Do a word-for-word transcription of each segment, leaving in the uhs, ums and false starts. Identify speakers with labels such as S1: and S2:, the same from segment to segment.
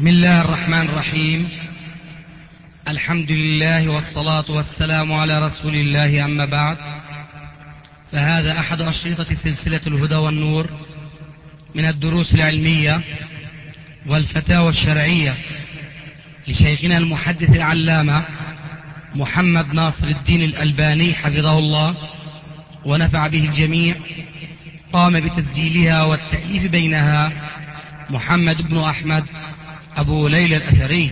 S1: بسم الله الرحمن الرحيم. الحمد لله والصلاة والسلام على رسول الله، أما بعد، فهذا أحد أشرطة سلسلة الهدى والنور من الدروس العلمية والفتاوى الشرعية لشيخنا المحدث العلامة محمد ناصر الدين الألباني حفظه الله ونفع به الجميع. قام بتسجيلها والتأليف بينها محمد بن أحمد أبو ليلى الأثري.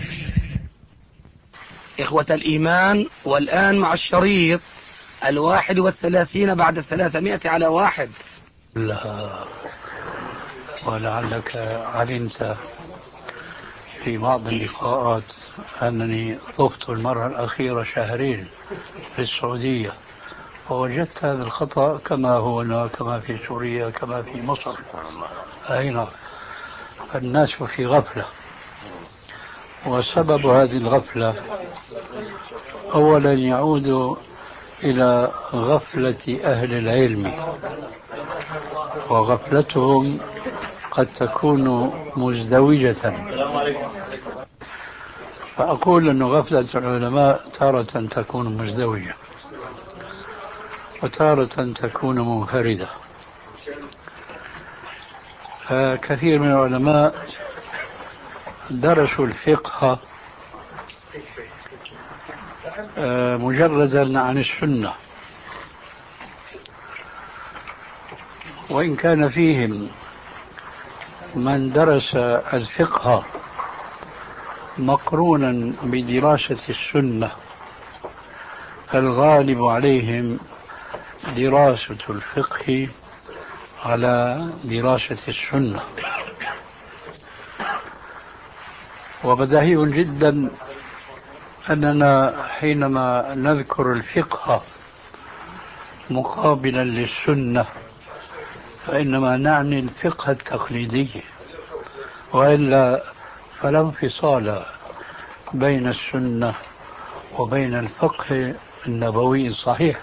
S2: إخوة الإيمان، والآن مع الشريط الواحد والثلاثين بعد الثلاثمائة على واحد.
S3: لا، ولعلك علمت في بعض اللقاءات أنني طفت المرة الأخيرة شهرين في السعودية، ووجدت هذا الخطأ كما هو هنا، كما في سوريا، كما في مصر. أين الناس في غفلة، وسبب هذه الغفلة أولا يعود إلى غفلة أهل العلم، وغفلتهم قد تكون مزدوجة. فأقول أن غفلة العلماء تارة تكون مزدوجة وتارة تكون منفردة. فكثير من العلماء درسوا الفقه مجردا عن السنة، وإن كان فيهم من درس الفقه مقرونا بدراسة السنة، فالغالب عليهم دراسة الفقه على دراسة السنة. وبديهي جدا أننا حينما نذكر الفقه مقابلا للسنة فإنما نعني الفقه التقليدي، وإلا فلا انفصال بين السنة وبين الفقه النبوي الصحيح.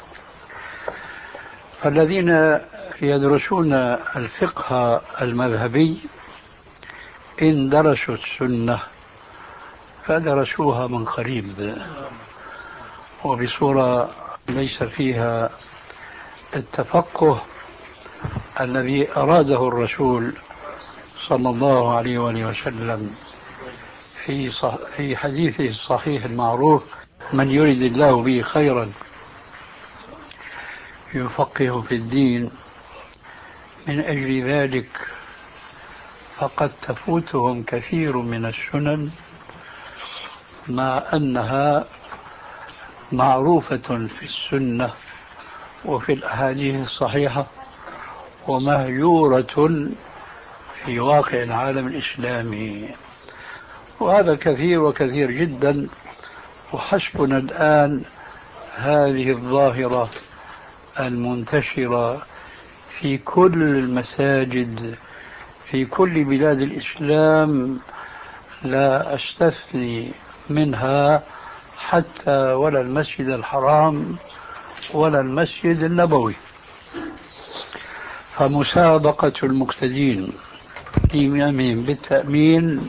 S3: فالذين يدرسون الفقه المذهبي إن درسوا السنة فدرسوها من قريب وبصورة ليس فيها التفقه الذي أراده الرسول صلى الله عليه وآله وسلم في في حديثه الصحيح المعروف: من يريد الله به خيرا يفقه في الدين. من أجل ذلك فقد تفوتهم كثير من السنن مع أنها معروفة في السنة وفي الأحاديث الصحيحة ومهجورة في واقع العالم الإسلامي. وهذا كثير وكثير جدا، وحسبنا الآن هذه الظاهرة المنتشرة في كل المساجد في كل بلاد الإسلام، لا أستثني منها حتى ولا المسجد الحرام ولا المسجد النبوي. فمسابقة المقتدين لإمامهم بالتأمين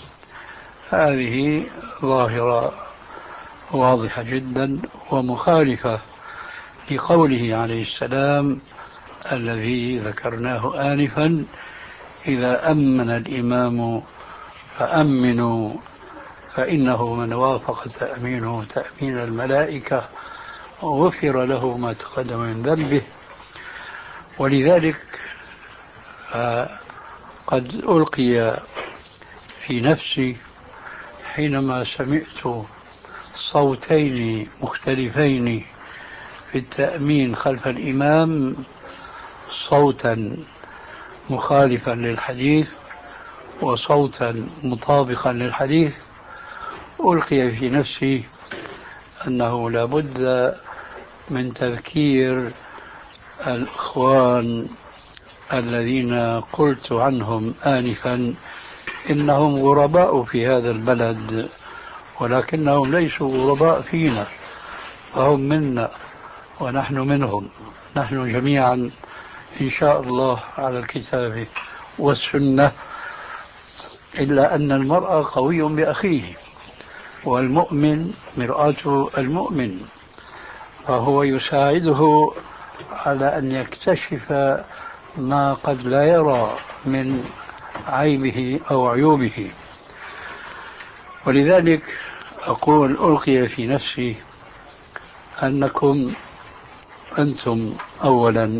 S3: هذه ظاهرة واضحة جدا ومخالفة لقوله عليه السلام الذي ذكرناه آنفا: إذا أمن الإمام فأمنوا فإنه من وافق تأمينه تأمين الملائكة غفر له ما تقدم من ذنبه. ولذلك قد ألقي في نفسي حينما سمعت صوتين مختلفين في التأمين خلف الإمام، صوتا مخالفا للحديث وصوتا مطابقا للحديث، ألقي في نفسي أنه لا بد من تذكير الإخوان الذين قلت عنهم آنفا إنهم غرباء في هذا البلد، ولكنهم ليسوا غرباء فينا، فهم منا ونحن منهم. نحن جميعا إن شاء الله على الكتاب والسنة إلا أن المرء قوي بأخيه، والمؤمن مرآة المؤمن، فهو يساعده على أن يكتشف ما قد لا يرى من عيبه أو عيوبه. ولذلك أقول ألقي في نفسي أنكم أنتم أولا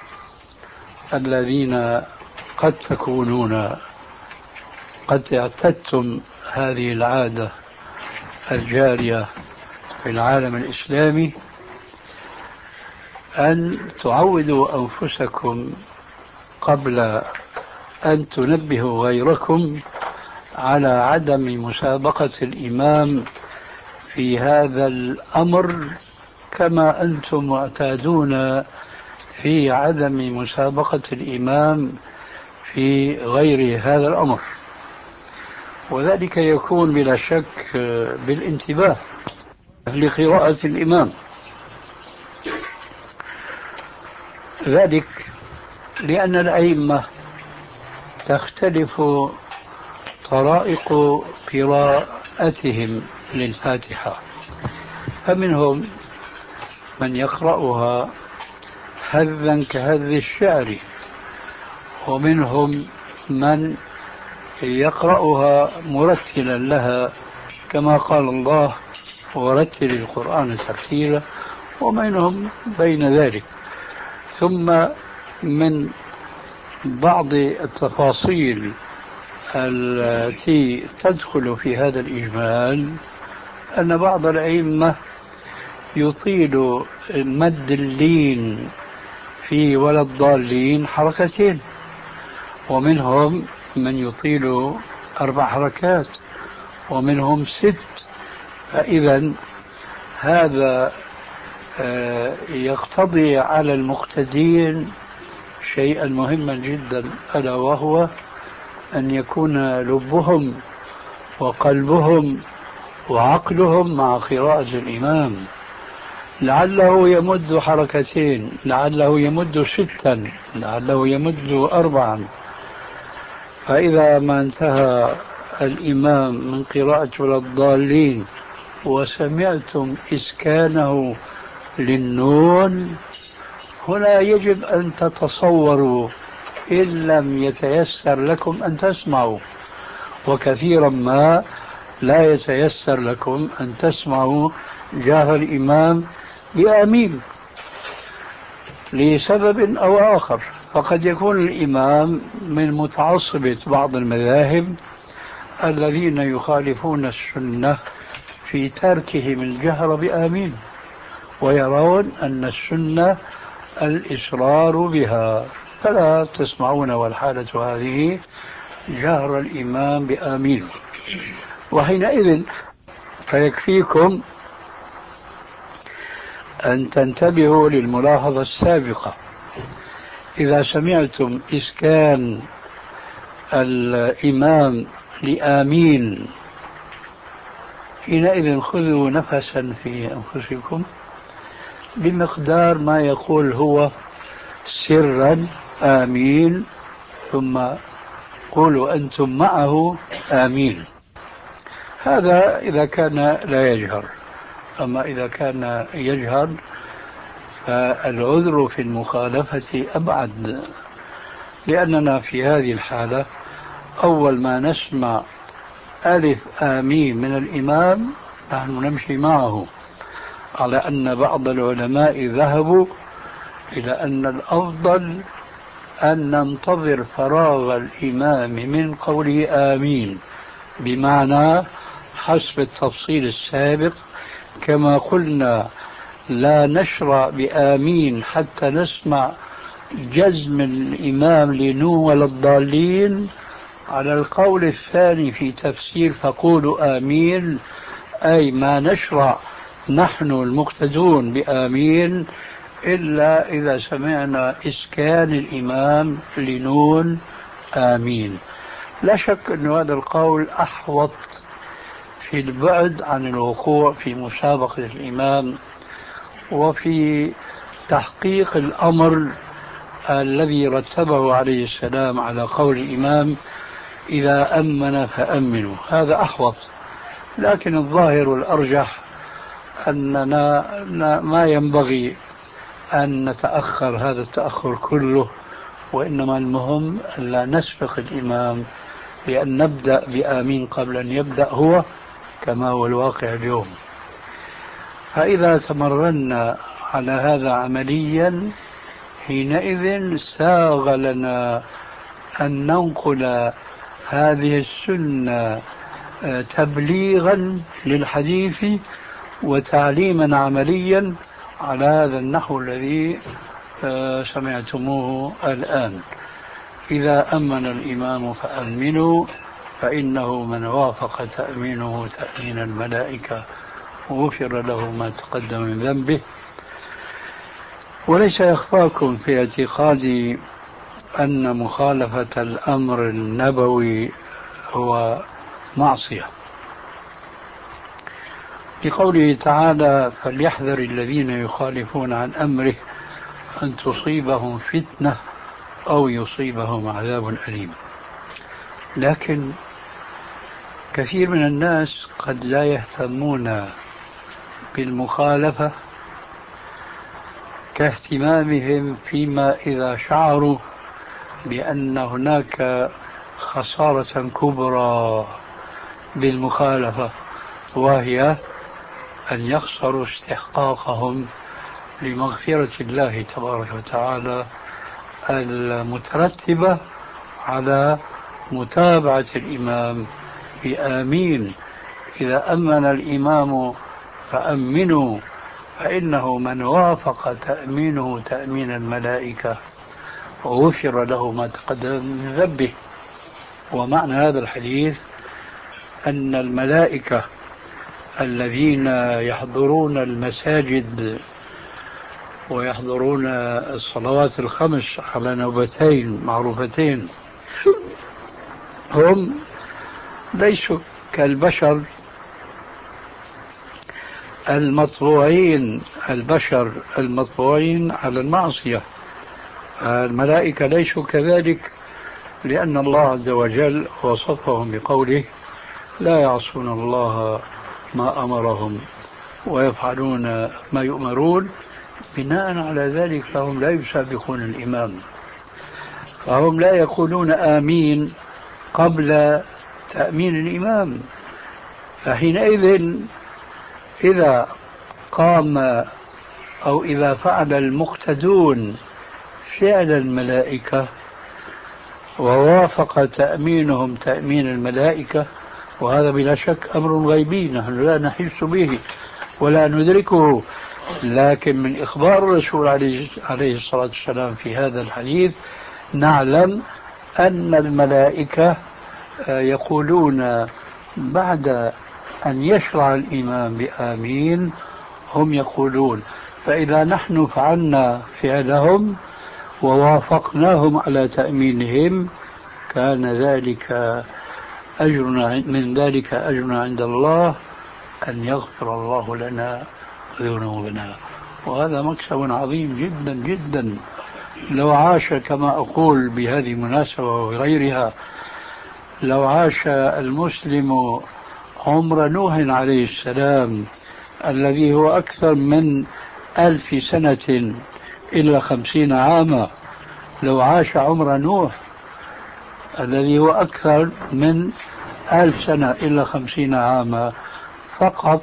S3: الذين قد تكونون قد اعتدتم هذه العادة الجارية في العالم الإسلامي، أن تعودوا أنفسكم قبل أن تنبهوا غيركم على عدم مسابقة الإمام في هذا الأمر، كما أنتم معتادون في عدم مسابقة الإمام في غير هذا الأمر. وذلك يكون بلا شك بالانتباه لقراءة الإمام، ذلك لأن الأئمة تختلف طرائق قراءتهم للفاتحة، فمنهم من يقرأها هذا كهذ الشعر، ومنهم من يقرأها مرتلا لها كما قال الله ورتل القرآن ترتيلا، ومنهم بين ذلك. ثم من بعض التفاصيل التي تدخل في هذا الإجمال أن بعض الأئمة يطيل مد اللين في ولا الضالين حركتين، ومنهم من يطيل أربع حركات، ومنهم ست. فإذا هذا يقتضي على المقتدين شيئا مهما جدا، ألا وهو أن يكون لبهم وقلبهم وعقلهم مع قراءة الإمام، لعله يمد حركتين، لعله يمد ستا، لعله يمد أربعا. فإذا ما انتهى الإمام من قراءة ولا الضالين وسمعتم إسكانه للنون، هنا يجب أن تتصوروا إن لم يتيسر لكم أن تسمعوا، وكثيرا ما لا يتيسر لكم أن تسمعوا جاه الإمام بآمين لسبب أو آخر. فقد يكون الإمام من متعصبة بعض المذاهب الذين يخالفون السنة في تركهم الجهر بآمين، ويرون أن السنة الإصرار بها، فلا تسمعون والحالة هذه جهر الإمام بآمين. وحينئذ فيكفيكم أن تنتبهوا للملاحظة السابقة: إذا سمعتم إسكان الإمام لآمين، حينئذ خذوا نفسا في أنفسكم بمقدار ما يقول هو سرا آمين، ثم قولوا أنتم معه آمين. هذا إذا كان لا يجهر. أما إذا كان يجهر فالعذر في المخالفة أبعد، لأننا في هذه الحالة أول ما نسمع ألف آمين من الإمام نحن نمشي معه، على أن بعض العلماء ذهبوا إلى أن الأفضل أن ننتظر فراغ الإمام من قوله آمين، بمعنى حسب التفصيل السابق كما قلنا لا نشرع بآمين حتى نسمع جزم الإمام لنون ولا الضالين. على القول الثاني في تفسير فقولوا آمين، أي ما نشرع نحن المقتدون بآمين إلا إذا سمعنا إسكان الإمام لنون آمين. لا شك أن هذا القول أحوط في البعد عن الوقوع في مسابقة الإمام وفي تحقيق الأمر الذي رتبه عليه السلام على قول الإمام إذا أمن فأمنوا، هذا أحوط. لكن الظاهر والأرجح أننا ما ينبغي أن نتأخر هذا التأخر كله، وإنما المهم أن لا نسبق الإمام، بأن نبدأ بآمين قبل أن يبدأ هو، كما هو الواقع اليوم. فإذا تمرنا على هذا عمليا حينئذ ساغ لنا أن ننقل هذه السنة تبليغا للحديث وتعليما عمليا على هذا النحو الذي سمعتموه الآن. إذا أمن الإمام فأمنوا فإنه من وافق تأمينه تأمين الملائكة وغفر له ما تقدم من ذنبه. وليس يخفاكم في اعتقادي أن مخالفة الأمر النبوي هو معصية، لقوله تعالى: فليحذر الذين يخالفون عن أمره أن تصيبهم فتنة أو يصيبهم عذاب أليم. لكن كثير من الناس قد لا يهتمون بالمخالفة كاهتمامهم فيما إذا شعروا بأن هناك خسارة كبرى بالمخالفة، وهي أن يخسروا استحقاقهم لمغفرة الله تبارك وتعالى المترتبة على متابعة الإمام بآمين. إذا أمن الإمام فأمنوا فإنه من وافق تأمينه تأمين الملائكة وغفر له ما تقدم من ذنبه. ومعنى هذا الحديث أن الملائكة الذين يحضرون المساجد ويحضرون الصلوات الخمس على نوبتين معروفتين هم ليسوا كالبشر المطبوعين البشر المطبوعين على المعصية. الملائكة ليسوا كذلك، لأن الله عز وجل وصفهم بقوله: لا يعصون الله ما أمرهم ويفعلون ما يؤمرون. بناء على ذلك فهم لا يسابقون الإمام، فهم لا يقولون آمين قبل تأمين الإمام. فحينئذ إذا قام أو إذا فعل المقتدون فعل الملائكة ووافق تأمينهم تأمين الملائكة، وهذا بلا شك أمر غيبي نحن لا نحس به ولا ندركه، لكن من إخبار الرسول عليه الصلاة والسلام في هذا الحديث نعلم أن الملائكة يقولون بعد أن يشرع الإمام بآمين هم يقولون. فإذا نحن فعلنا فعلهم ووافقناهم على تأمينهم كان ذلك أجرنا من ذلك أجرنا عند الله أن يغفر الله لنا ذنوبنا، وهذا مكسب عظيم جدا جدا. لو عاش كما أقول بهذه المناسبة وغيرها، لو عاش المسلم عمر نوح عليه السلام الذي هو أكثر من ألف سنة إلا خمسين عاما، لو عاش عمر نوح الذي هو أكثر من ألف سنة إلا خمسين عاما فقط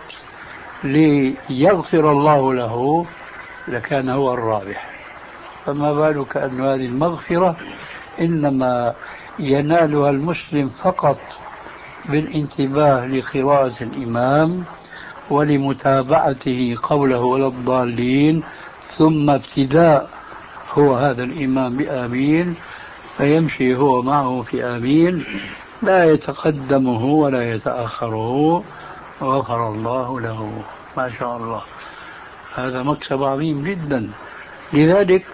S3: ليغفر الله له لكان هو الرابح. فما بالك أن هذه المغفرة إنما ينالها المسلم فقط بالانتباه لقراءة الإمام ولمتابعته قوله ولا الضالين، ثم ابتداء هو هذا الإمام بآمين فيمشي هو معه في آمين، لا يتقدمه ولا يتأخره، غفر الله له. ما شاء الله، هذا مكسب عظيم جدا. لذلك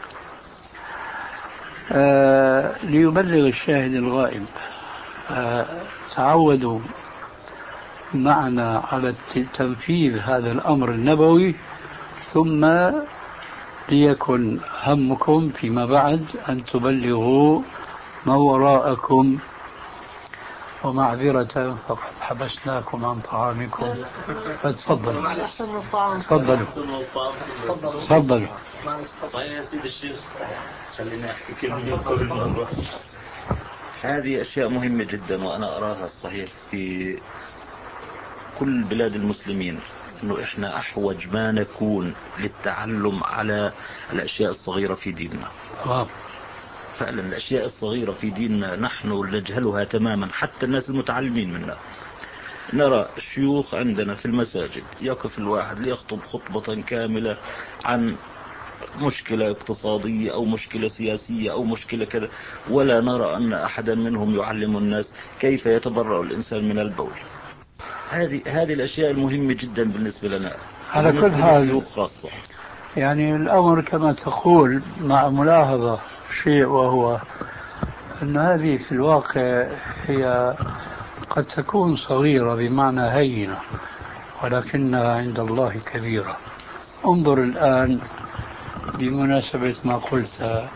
S3: آه ليبلغ الشاهد الغائب، آه تعودوا معنا على تنفيذ هذا الأمر النبوي، ثم ليكن همكم فيما بعد أن تبلغوا ما وراءكم ومعذرة فقد حبسناكم عن طعامكم فتفضلوا. تفضلوا تفضلوا.
S4: صحيح يا سيد الشيخ، خلينا أحكي كلمة قبل ما نروح. هذه أشياء مهمة جدا، وأنا أراها الصحيح في كل بلاد المسلمين، أنه إحنا أحوج ما نكون للتعلم على الأشياء الصغيرة في ديننا. فعلا الأشياء الصغيرة في ديننا نحن نجهلها تماما، حتى الناس المتعلمين منا. نرى الشيوخ عندنا في المساجد يقف الواحد ليخطب خطبة كاملة عن مشكلة اقتصادية أو مشكلة سياسية أو مشكلة كذا، ولا نرى أن أحدا منهم يعلم الناس كيف يتبرأ الإنسان من البول. هذه هذه الأشياء المهمة جدا بالنسبة لنا،
S3: على كل حال
S4: خاصة.
S3: يعني الأمر كما تقول، مع ملاحظة شيء، وهو أن هذه في الواقع هي قد تكون صغيرة بمعنى هينة، ولكنها عند الله كبيرة. انظر الآن بمناسبة ما قلت،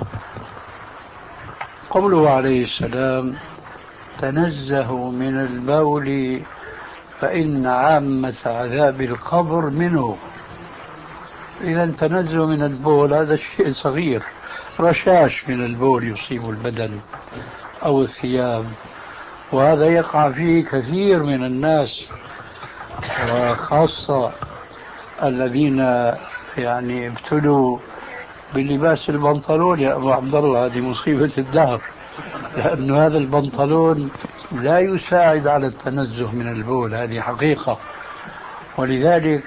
S3: قوله عليه السلام: تنزهوا من البول فإن عامة عذاب القبر منه. إذا تنزه من البول هذا شيء صغير، رشاش من البول يصيب البدن أو الثياب، وهذا يقع فيه كثير من الناس، وخاصة الذين يعني ابتلوا بلباس البنطلون. يا أبو عبد الله هذه مصيبة الدهر، لأن هذا البنطلون لا يساعد على التنزه من البول، هذه حقيقة. ولذلك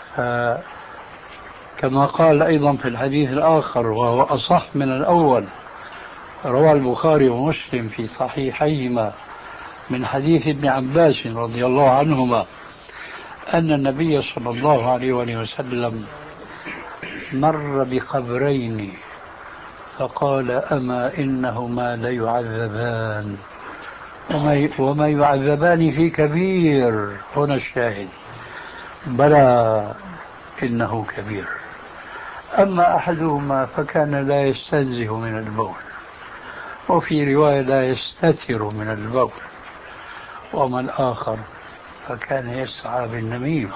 S3: كما قال أيضا في الحديث الآخر وهو أصح من الأول، روى البخاري ومسلم في صحيحيهما من حديث ابن عباس رضي الله عنهما أن النبي صلى الله عليه وسلم مر بقبرين فقال: أما إنهما ليعذبان وما يعذبان في كبير. هنا الشاهد: بلى إنه كبير. أما أحدهما فكان لا يستنزه من البول، وفي رواية لا يستتر من البول، وما الآخر فكان يسعى بالنميمة.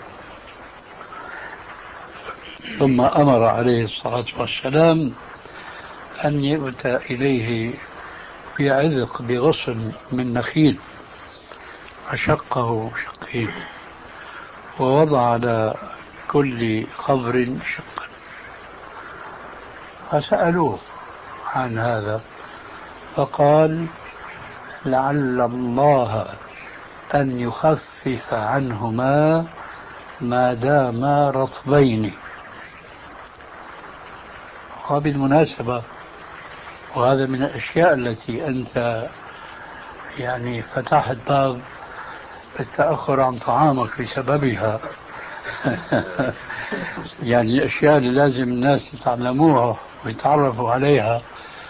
S3: ثم أمر عليه الصلاة والسلام أن يؤتى إليه بعذق بغصن من نخيل، فشقه شقين ووضع على كل قبر شقا. فسألوه عن هذا فقال: لعل الله أن يخفف عنهما ما داما رطبين. وبالمناسبة وهذا من الأشياء التي أنت يعني فتحت باب التأخر عن طعامك بسببها يعني الأشياء اللي لازم الناس يتعلموها ويتعرفوا عليها.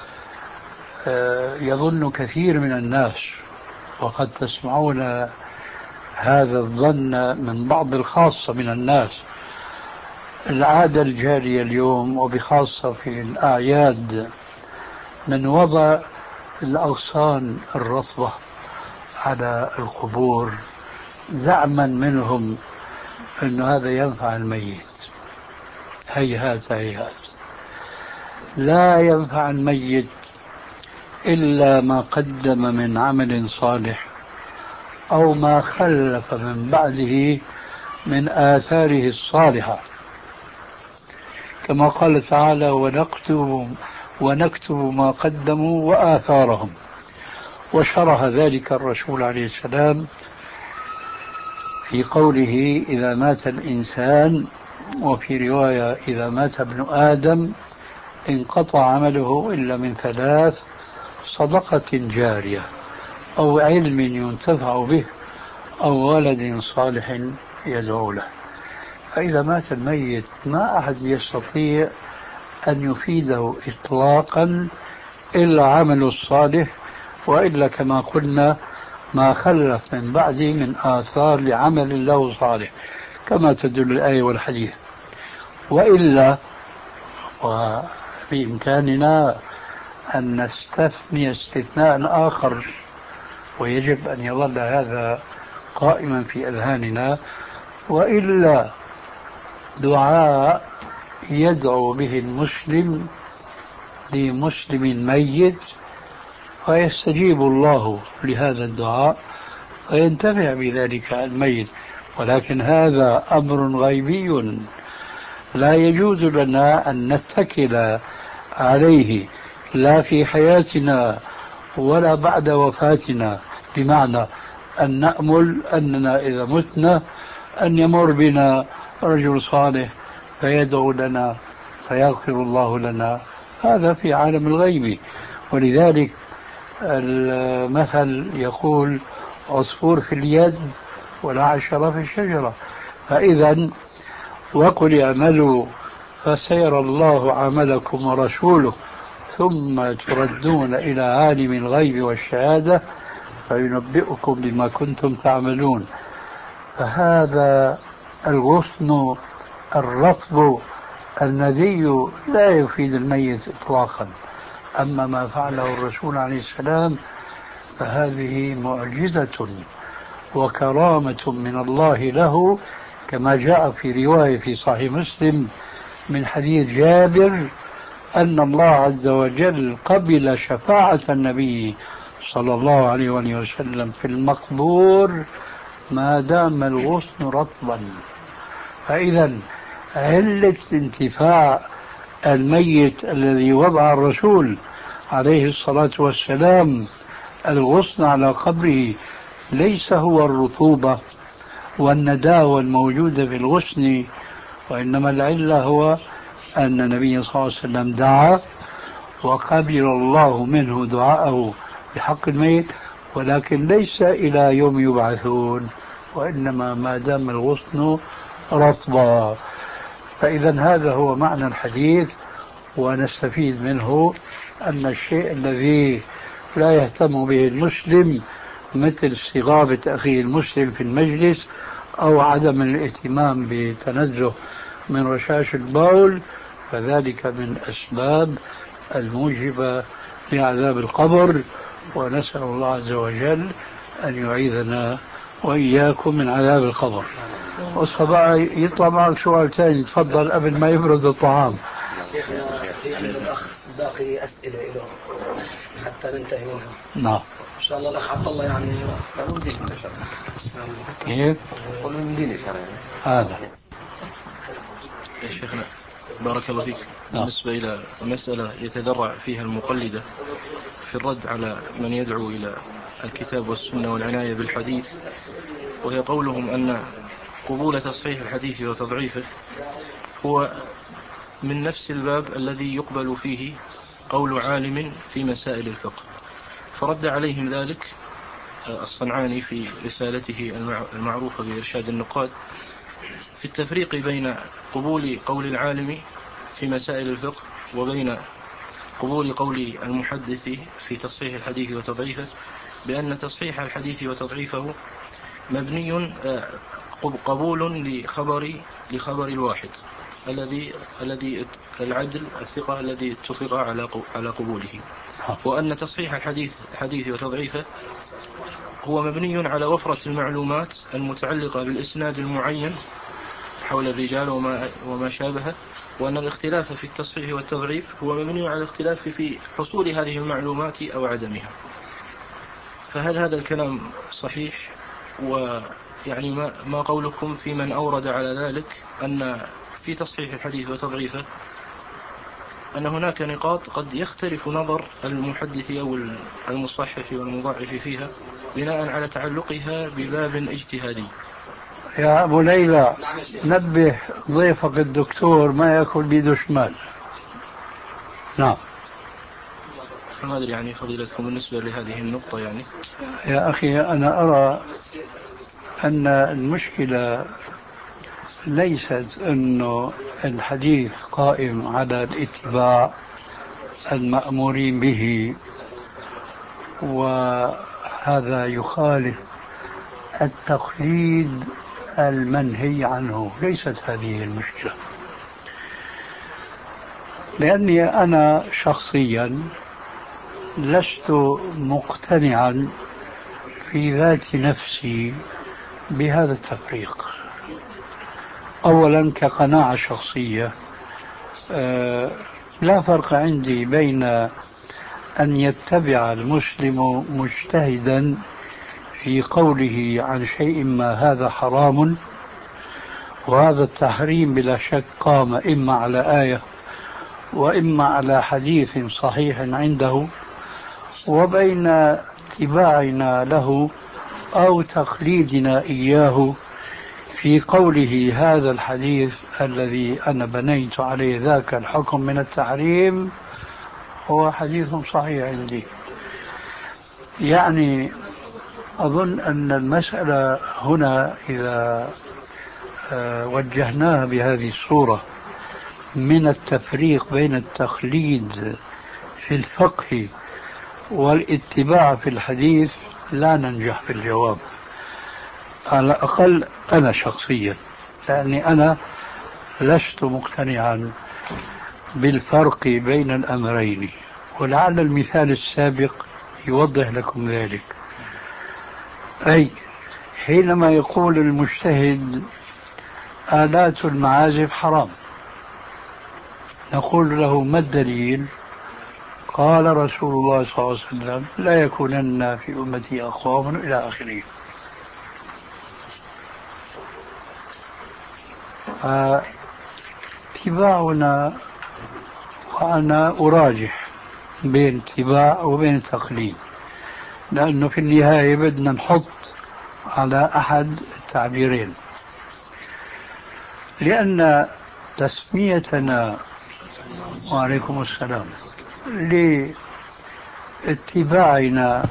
S3: يظن كثير من الناس، وقد تسمعون هذا الظن من بعض الخاصة من الناس، العادة الجارية اليوم وبخاصة في الأعياد من وضع الأغصان الرطبة على القبور زعما منهم أن هذا ينفع الميت. هيهات هيهات، لا ينفع الميت إلا ما قدم من عمل صالح أو ما خلف من بعده من آثاره الصالحة، كما قال تعالى: ونكتب, ونكتب ما قدموا وآثارهم. وشرح ذلك الرسول عليه السلام في قوله: إذا مات الإنسان، وفي رواية: إذا مات ابن آدم انقطع عمله إلا من ثلاث: صدقة جارية، أو علم ينتفع به، أو ولد صالح يدعو له. فإذا مات الميت ما أحد يستطيع أن يفيده إطلاقا إلا عمل الصالح، وإلا كما قلنا ما خلف من بعده من آثار لعمل له صالح، كما تدل الآية والحديث. وإلا وفي إمكاننا أن نستثني استثناء آخر، ويجب أن يظل هذا قائما في أذهاننا، وإلا دعاء يدعو به المسلم لمسلم ميت فيستجيب الله لهذا الدعاء وينتفع بذلك الميت، ولكن هذا أمر غيبي لا يجوز لنا أن نتكل عليه لا في حياتنا ولا بعد وفاتنا، بمعنى أن نأمل أننا إذا متنا أن يمر بنا رجل صالح فيدعو لنا فيغفر الله لنا، هذا في عالم الغيب. ولذلك المثل يقول عصفور في اليد ولا عشرة في الشجرة. فإذا وقل اعملوا فسيرى الله عملكم ورسوله ثم تردون إلى عالم الغيب والشهادة فينبئكم بما كنتم تعملون. فهذا الغصن الرطب الندي لا يفيد الميت إطلاقا. أما ما فعله الرسول عليه السلام فهذه معجزة وكرامة من الله له، كما جاء في رواية في صحيح مسلم من حديث جابر أن الله عز وجل قبل شفاعة النبي صلى الله عليه وآله وسلم في المقبور ما دام الغصن رطبا. فإذا علة انتفاع الميت الذي وضع الرسول عليه الصلاة والسلام الغصن على قبره ليس هو الرطوبة والنداوة الموجودة في الغصن، وإنما العلة هو أن النبي صلى الله عليه وسلم دعا وقبل الله منه دعاءه بحق الميت، ولكن ليس إلى يوم يبعثون، وإنما ما دام الغصن رطبا. فإذا هذا هو معنى الحديث، ونستفيد منه أن الشيء الذي لا يهتم به المسلم مثل استغابة أخيه المسلم في المجلس أو عدم الاهتمام بتنزه من رشاش البول فذلك من أسباب الموجبة لعذاب القبر، ونسأل الله عز وجل أن يعيذنا وإياكم من عذاب القبر. والصباح يطلع معك سؤال ثاني، تفضل قبل ما يبرد الطعام.
S2: شيخنا في عند الأخ باقي أسئلة له حتى ننتهي منها.
S3: نعم
S2: إن شاء الله الأخ عبد الله يعني
S3: كيف؟ هذا
S5: يا شيخنا بارك الله فيك. بالنسبة إلى مسألة يتذرع فيها المقلدة في الرد على من يدعو إلى الكتاب والسنة والعناية بالحديث، وهي قولهم أن قبول تصحيح الحديث وتضعيفه هو من نفس الباب الذي يقبل فيه قول عالم في مسائل الفقه. فرد عليهم ذلك الصنعاني في رسالته المعروفة بإرشاد النقاد في التفريق بين قبول قول العالم في مسائل الفقه وبين قبول قول المحدث في تصحيح الحديث وتضعيفه، بأن تصحيح الحديث وتضعيفه مبني قبول لخبر لخبر الواحد الذي الذي العدل الثقة الذي اتفق على على قبوله، وأن تصحيح الحديث حديث وتضعيفه هو مبني على وفرة المعلومات المتعلقة بالإسناد المعين حول الرجال وما وما شابه، وأن الاختلاف في التصحيح والتضعيف هو مبني على الاختلاف في حصول هذه المعلومات أو عدمها. فهل هذا الكلام صحيح؟ ويعني ما ما قولكم في من أورد على ذلك أن في تصحيح الحديث وتضعيفه أن هناك نقاط قد يختلف نظر المحدث أو المصحح والمضاعف فيها بناء على تعلقها بباب اجتهادي؟
S3: يا أبو ليلى نبه ضيفك الدكتور ما يأكل بيده شمال. نعم.
S5: ما أدري يعني فضيلتكم بالنسبة لهذه النقطة. يعني
S3: يا أخي أنا أرى أن المشكلة ليست أنه الحديث قائم على الاتباع المأمورين به وهذا يخالف التقليد المنهي عنه، ليست هذه المشكلة. لأني أنا شخصيا لست مقتنعا في ذات نفسي بهذا التفريق. أولا كقناعة شخصية، أه لا فرق عندي بين أن يتبع المسلم مجتهدا في قوله عن شيء ما هذا حرام، وهذا التحريم بلا شك قام إما على آية وإما على حديث صحيح عنده، وبين اتباعنا له أو تقليدنا إياه في قوله هذا الحديث الذي أنا بنيت عليه ذاك الحكم من التحريم هو حديث صحيح عندي. يعني أظن أن المسألة هنا إذا وجهناها بهذه الصورة من التفريق بين التقليد في الفقه والاتباع في الحديث لا ننجح في الجواب، على الأقل أنا شخصيا، لأني أنا لست مقتنعا بالفرق بين الأمرين، ولعل المثال السابق يوضح لكم ذلك. أي حينما يقول المجتهد آلات المعازف حرام، نقول له ما الدليل؟ قال رسول الله صلى الله عليه وسلم لا يكونن في أمتي أقوام إلى آخره. اتباعنا، وأنا أراجح بين اتباع وبين تقليد، لأنه في النهاية بدنا نحط على أحد التعبيرين، لأن تسميتنا وعليكم السلام لاتباعنا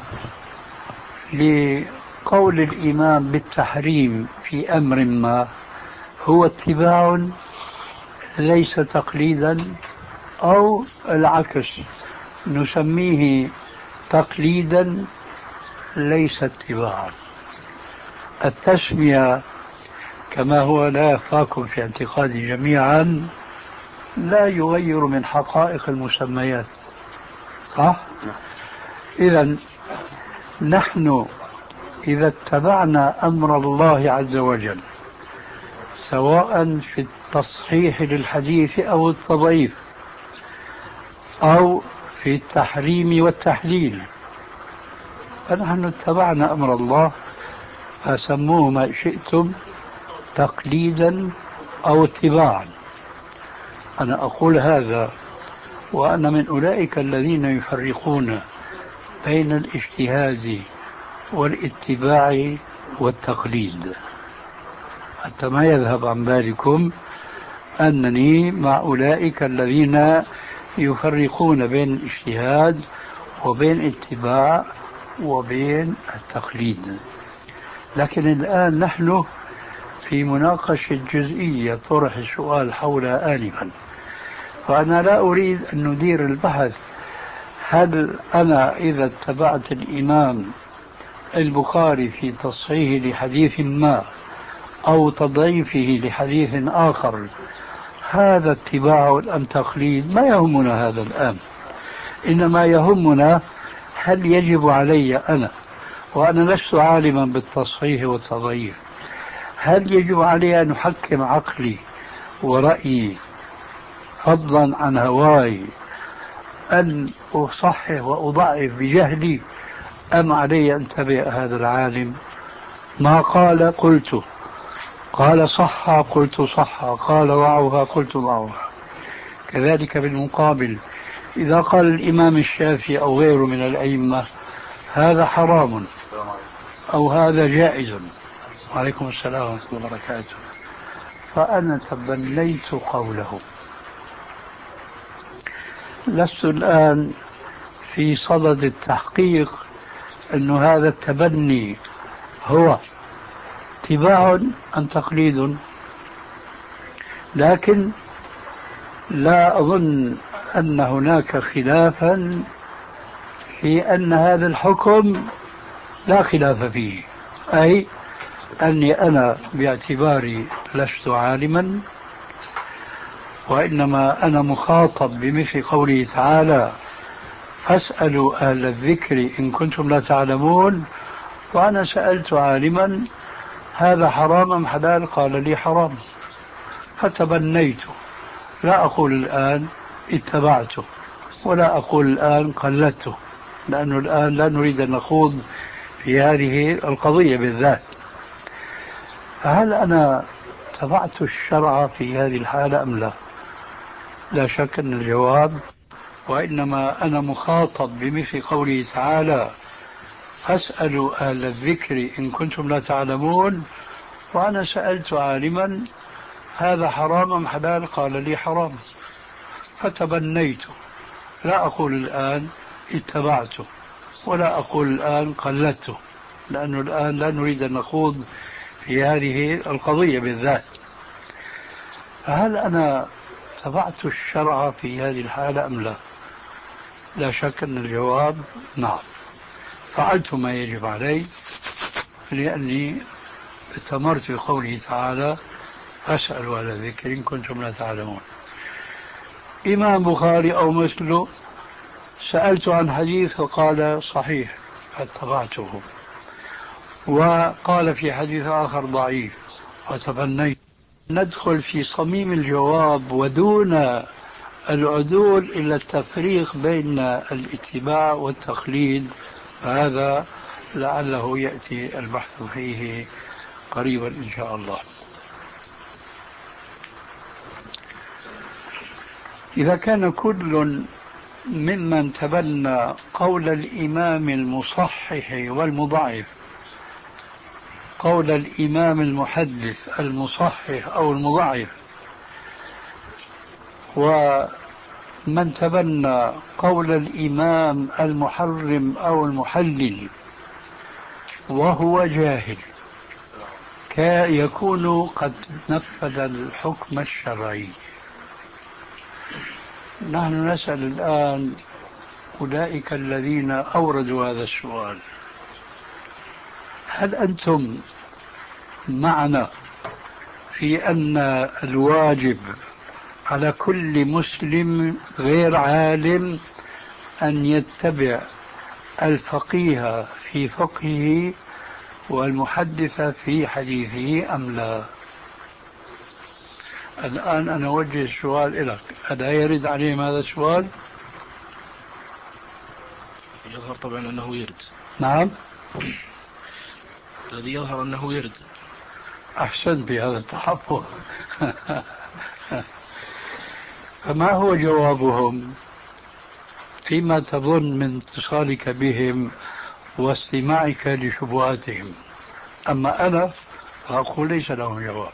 S3: لقول الإمام بالتحريم في أمر ما هو اتباع ليس تقليدا، أو العكس نسميه تقليدا ليس اتباعا. التسمية كما هو لا يخفاكم في اعتقادي جميعا لا يغير من حقائق المسميات، صح؟ إذن نحن إذا اتبعنا أمر الله عز وجل سواء في التصحيح للحديث أو التضعيف أو في التحريم والتحليل، فنحن اتبعنا أمر الله، فسموه ما شئتم تقليدا أو اتباعا. أنا أقول هذا وأنا من أولئك الذين يفرقون بين الاجتهاد والاتباع والتقليد، حتى ما يذهب عن بالكم أنني مع أولئك الذين يفرقون بين الاجتهاد وبين الاتباع وبين التقليد. لكن الآن نحن في مناقشة جزئية طرح السؤال حولها آنفا، فأنا لا أريد أن ندير البحث هل أنا إذا اتبعت الإمام البخاري في تصحيح لحديث ما أو تضعيفه لحديث آخر هذا اتباع أم تقليد؟ ما يهمنا هذا الآن، إنما يهمنا هل يجب علي أنا، وأنا لست عالما بالتصحيح والتضعيف، هل يجب علي أن أحكم عقلي ورأيي فضلا عن هواي أن أصحح وأضعف بجهلي، أم علي أن أتبع هذا العالم؟ ما قال قلت، قال صح قلت صح، قال ضعها قلت ضعها. كذلك بالمقابل إذا قال الإمام الشافعي أو غيره من الأئمة هذا حرام أو هذا جائز، وعليكم السلام ورحمة الله وبركاته، فأنا تبنيت قوله. لست الآن في صدد التحقيق أن هذا التبني هو اتباع أم تقليد، لكن لا أظن أن هناك خلافا في أن هذا الحكم لا خلاف فيه، أي أني أنا باعتباري لست عالما، وإنما أنا مخاطب بمثل قوله تعالى فاسألوا أهل الذكر إن كنتم لا تعلمون، وأنا سألت عالما هذا حرام أم حلال؟ قال لي حرام، فتبنيت. لا أقول الآن اتبعته، ولا أقول الآن قلدته، لأنه الآن لا نريد أن نخوض في هذه القضية بالذات. فهل أنا اتبعت الشرع في هذه الحالة أم لا؟ لا شك أن الجواب وإنما أنا مخاطب بمثل قوله تعالى فاسألوا أهل الذكر إن كنتم لا تعلمون. وأنا سألت عالما هذا حرام أم حلال؟ قال لي حرام، فتبنيت. لا أقول الآن اتبعته، ولا أقول الآن قلدته، لأنه الآن لا نريد أن نخوض في هذه القضية بالذات. فهل أنا اتبعت الشرع في هذه الحالة أم لا؟ لا شك أن الجواب نعم، فعلت ما يجب علي، لأني اتمرت بقوله تعالى فاسألوا أهل الذكر إن كنتم لا تعلمون. إمام بخاري أو مثله سألت عن حديث فقال صحيح فاتبعته، وقال في حديث آخر ضعيف وتبنيت. ندخل في صميم الجواب ودون العدول إلى التفريق بين الاتباع والتقليد، هذا لعله يأتي البحث فيه قريبا إن شاء الله. إذا كان كل ممن تبنى قول الإمام المصحح والمضعف، قول الإمام المحدث المصحح أو المضعف، ومن تبنى قول الإمام المحرم أو المحلل وهو جاهل، يكون قد نفذ الحكم الشرعي. نحن نسأل الآن أولئك الذين أوردوا هذا السؤال، هل أنتم معنا في أن الواجب على كل مسلم غير عالم أن يتبع الفقيه في فقهه والمحدث في حديثه أم لا؟ الآن أنا أوجه السؤال لك، ألا يرد عليهم هذا السؤال؟
S5: يظهر طبعا أنه يرد.
S3: نعم،
S5: الذي يظهر أنه يرد.
S3: أحسن بهذا التحفظ. فما هو جوابهم فيما تظن من اتصالك بهم واستماعك لشبهاتهم؟ أما أنا فأقول ليس لهم جواب،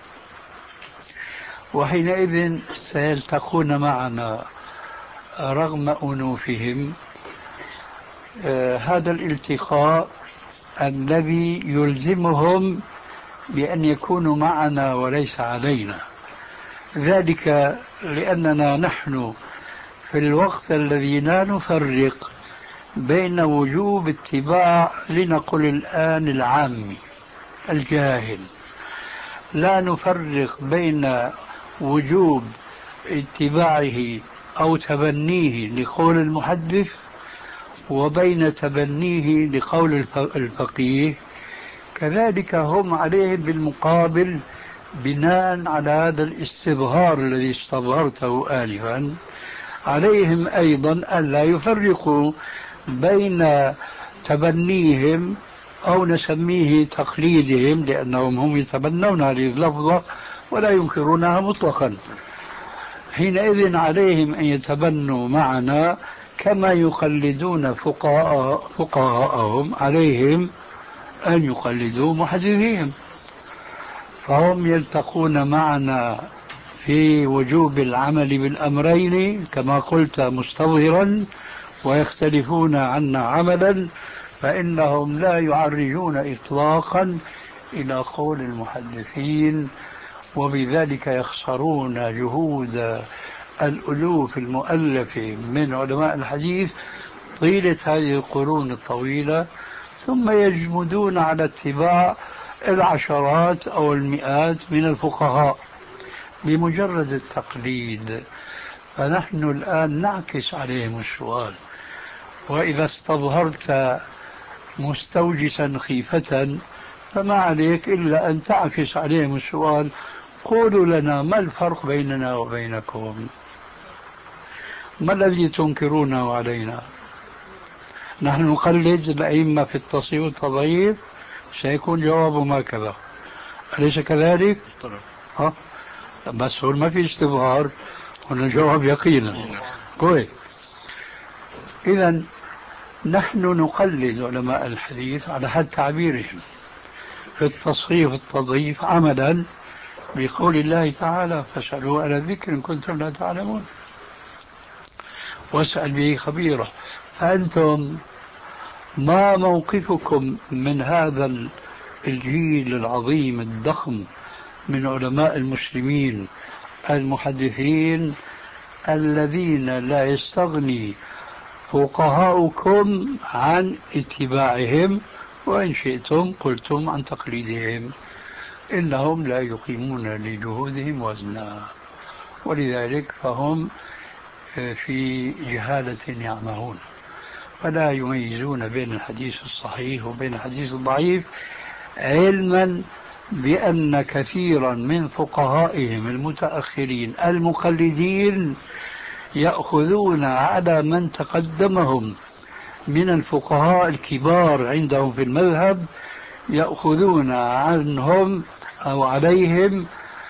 S3: وحينئذ سيلتقون معنا رغم أنوفهم. آه هذا الالتقاء الذي يلزمهم بأن يكونوا معنا وليس علينا، ذلك لأننا نحن في الوقت الذي لا نفرق بين وجوب اتباع، لنقل الآن العامي الجاهل، لا نفرق بين وجوب اتباعه أو تبنيه لقول المحدث وبين تبنيه لقول الفقيه. كذلك هم عليهم بالمقابل بناء على هذا الاستظهار الذي استظهرته آنفا، عليهم أيضا ألا يفرقوا بين تبنيهم أو نسميه تقليدهم، لأنهم هم يتبنون هذه اللفظة ولا ينكرونها مطلقا. حينئذ عليهم أن يتبنوا معنا كما يقلدون فقهاء فقهاءهم، عليهم أن يقلدوا محدثيهم. فهم يلتقون معنا في وجوب العمل بالأمرين كما قلت مستظهرا، ويختلفون عنا عملا، فإنهم لا يعرجون إطلاقا إلى قول المحدثين، وبذلك يخسرون جهود الألوف المؤلفة من علماء الحديث طيلة هذه القرون الطويلة، ثم يجمدون على اتباع العشرات أو المئات من الفقهاء بمجرد التقليد. فنحن الآن نعكس عليهم السؤال، وإذا استظهرت مستوجسا خيفة، فما عليك إلا أن تعكس عليهم السؤال: قولوا لنا ما الفرق بيننا وبينكم؟ ما الذي تنكرونه علينا؟ نحن نقلد الأئمة في التصحيح والتضعيف، سيكون جوابه هكذا، أليس كذلك؟
S5: طبعا.
S3: ها؟ بس هو ما في استظهار، هنا الجواب يقينا. كويس. إذا نحن نقلد علماء الحديث على حد تعبيرهم في التصحيح والتضعيف عملا بقول الله تعالى: فاسألوا على الذكر إن كنتم لا تعلمون واسأل به خبيرا. فأنتم ما موقفكم من هذا الجيل العظيم الضخم من علماء المسلمين المحدثين الذين لا يستغني فقهاؤكم عن اتباعهم، وإن شئتم قلتم عن تقليدهم؟ إنهم لا يقيمون لجهودهم وزنا، ولذلك فهم في جهالة يعمهون، فلا يميزون بين الحديث الصحيح وبين الحديث الضعيف، علما بأن كثيرا من فقهائهم المتأخرين المقلدين يأخذون على من تقدمهم من الفقهاء الكبار عندهم في المذهب، يأخذون عنهم أو عليهم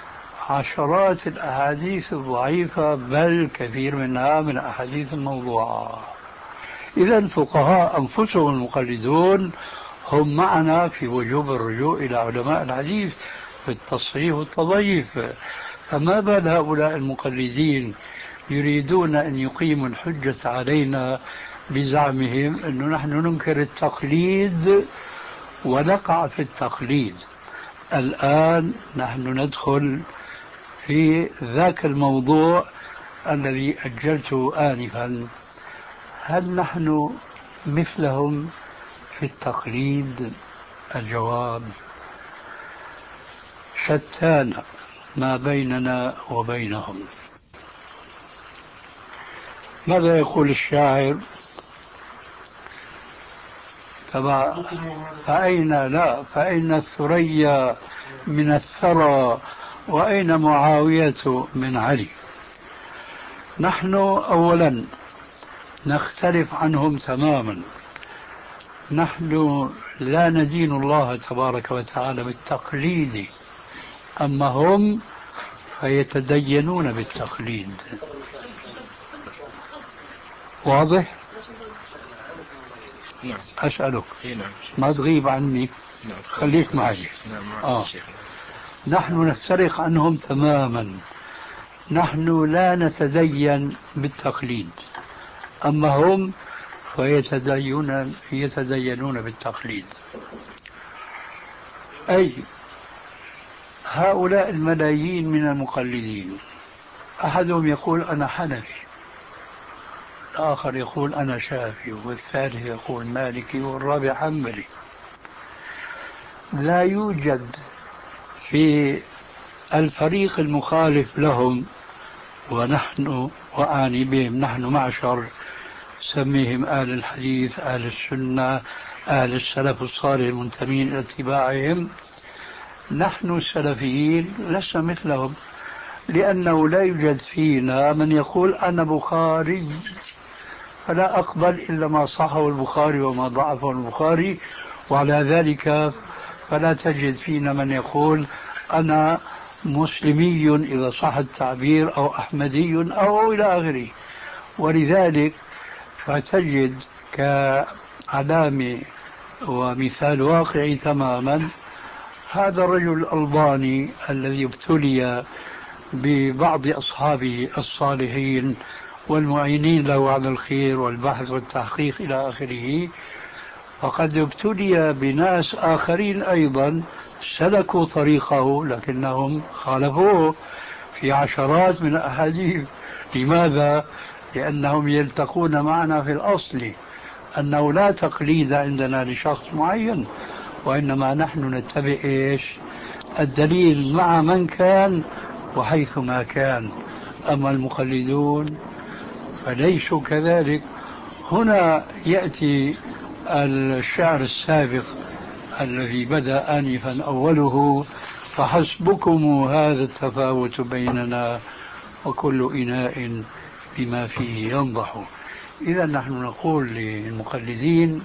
S3: عشرات الأحاديث الضعيفة، بل كثير منها من أحاديث الموضوعة. إذا الفقهاء أنفسهم المقلدون هم معنا في وجوب الرجوع إلى علماء الحديث في التصحيح والتضعيف، فما بال هؤلاء المقلدين يريدون أن يقيموا الحجة علينا بزعمهم أنه نحن ننكر التقليد ونقع في التقليد. الآن نحن ندخل في ذاك الموضوع الذي أجلته آنفا: هل نحن مثلهم في التقليد؟ الجواب: شتان ما بيننا وبينهم. ماذا يقول الشاعر؟ فأين لا فأين الثريا من الثرى وأين معاوية من علي. نحن أولا نختلف عنهم تماما، نحن لا ندين الله تبارك وتعالى بالتقليد، أما هم فيتدينون بالتقليد. واضح؟
S5: نعم.
S3: أسألك
S5: نعم.
S3: ما تغيب عني.
S5: نعم.
S3: خليك معي.
S5: نعم.
S3: آه. نحن نفترق عنهم تماما، نحن لا نتدين بالتقليد، أما هم فيتدينون يتدينون بالتقليد. أي هؤلاء الملايين من المقلدين، أحدهم يقول أنا حنفي، الآخر يقول أنا شافعي، والثالث يقول مالكي، والرابع حنبلي. لا يوجد في الفريق المخالف لهم، ونحن وأعني بهم نحن معشر سميهم آل الحديث، آل السنة، آل السلف الصالح المنتمين إلى اتباعهم، نحن السلفيين لسنا مثلهم، لأنه لا يوجد فينا من يقول أنا بخاري فلا أقبل إلا ما صحه البخاري وما ضعفه البخاري، وعلى ذلك فلا تجد فينا من يقول أنا مسلمي إذا صح التعبير أو أحمدي أو إلى آخره. ولذلك فتجد كعلامة ومثال واقعي تماما هذا الرجل الألباني الذي ابتلي ببعض أصحابه الصالحين والمعينين له على الخير والبحث والتحقيق إلى آخره، فقد ابتلي بناس آخرين أيضا سلكوا طريقه لكنهم خالفوه في عشرات من الأحاديث. لماذا؟ لأنهم يلتقون معنا في الأصل أنه لا تقليد عندنا لشخص معين، وإنما نحن نتبع إيش؟ الدليل مع من كان وحيث ما كان. أما المقلدون فليسوا كذلك. هنا يأتي الشعر السابق الذي بدأ آنفا أوله: فحسبكم هذا التفاوت بيننا وكل إناء بما فيه ينضح. إذا نحن نقول للمقلدين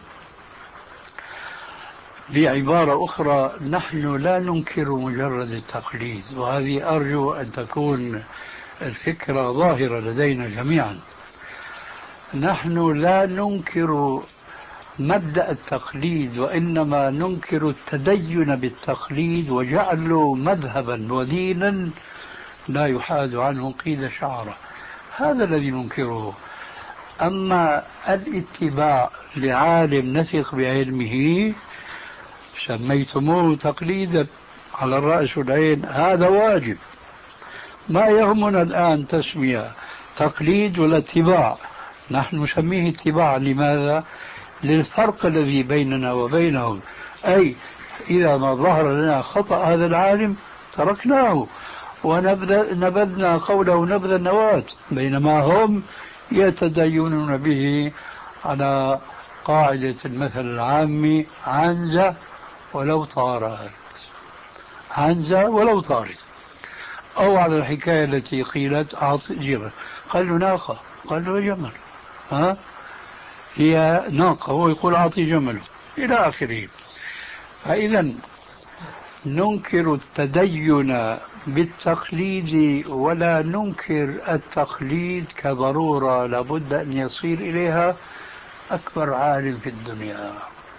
S3: بعبارة أخرى: نحن لا ننكر مجرد التقليد، وهذه أرجو أن تكون الفكرة ظاهرة لدينا جميعا. نحن لا ننكر مبدأ التقليد، وإنما ننكر التدين بالتقليد وجعله مذهبا ودينا لا يحاد عنه قيد شعره. هذا الذي ننكره. أما الاتباع لعالم نثق بعلمه سميتموه تقليدا على الرأس والعين، هذا واجب. ما يهمنا الآن تسمية تقليد ولا اتباع، نحن نسميه اتباع. لماذا؟ للفرق الذي بيننا وبينهم، أي إذا ما ظهر لنا خطأ هذا العالم تركناه ونبذنا قوله نبذ النواة، بينما هم يتدينون به على قاعدة المثل العامي: عنزة ولو طارت، عنزة ولو طارت. أو على الحكاية التي قيلت: أعطي جمل، قال له ناقة، قال له جمل، ها هي ناقة، هو يقول أعطي جمله، إلى آخره. فإذا ننكر التدين بالتقليد ولا ننكر التقليد كضرورة لابد أن يصير إليها أكبر عالم في الدنيا.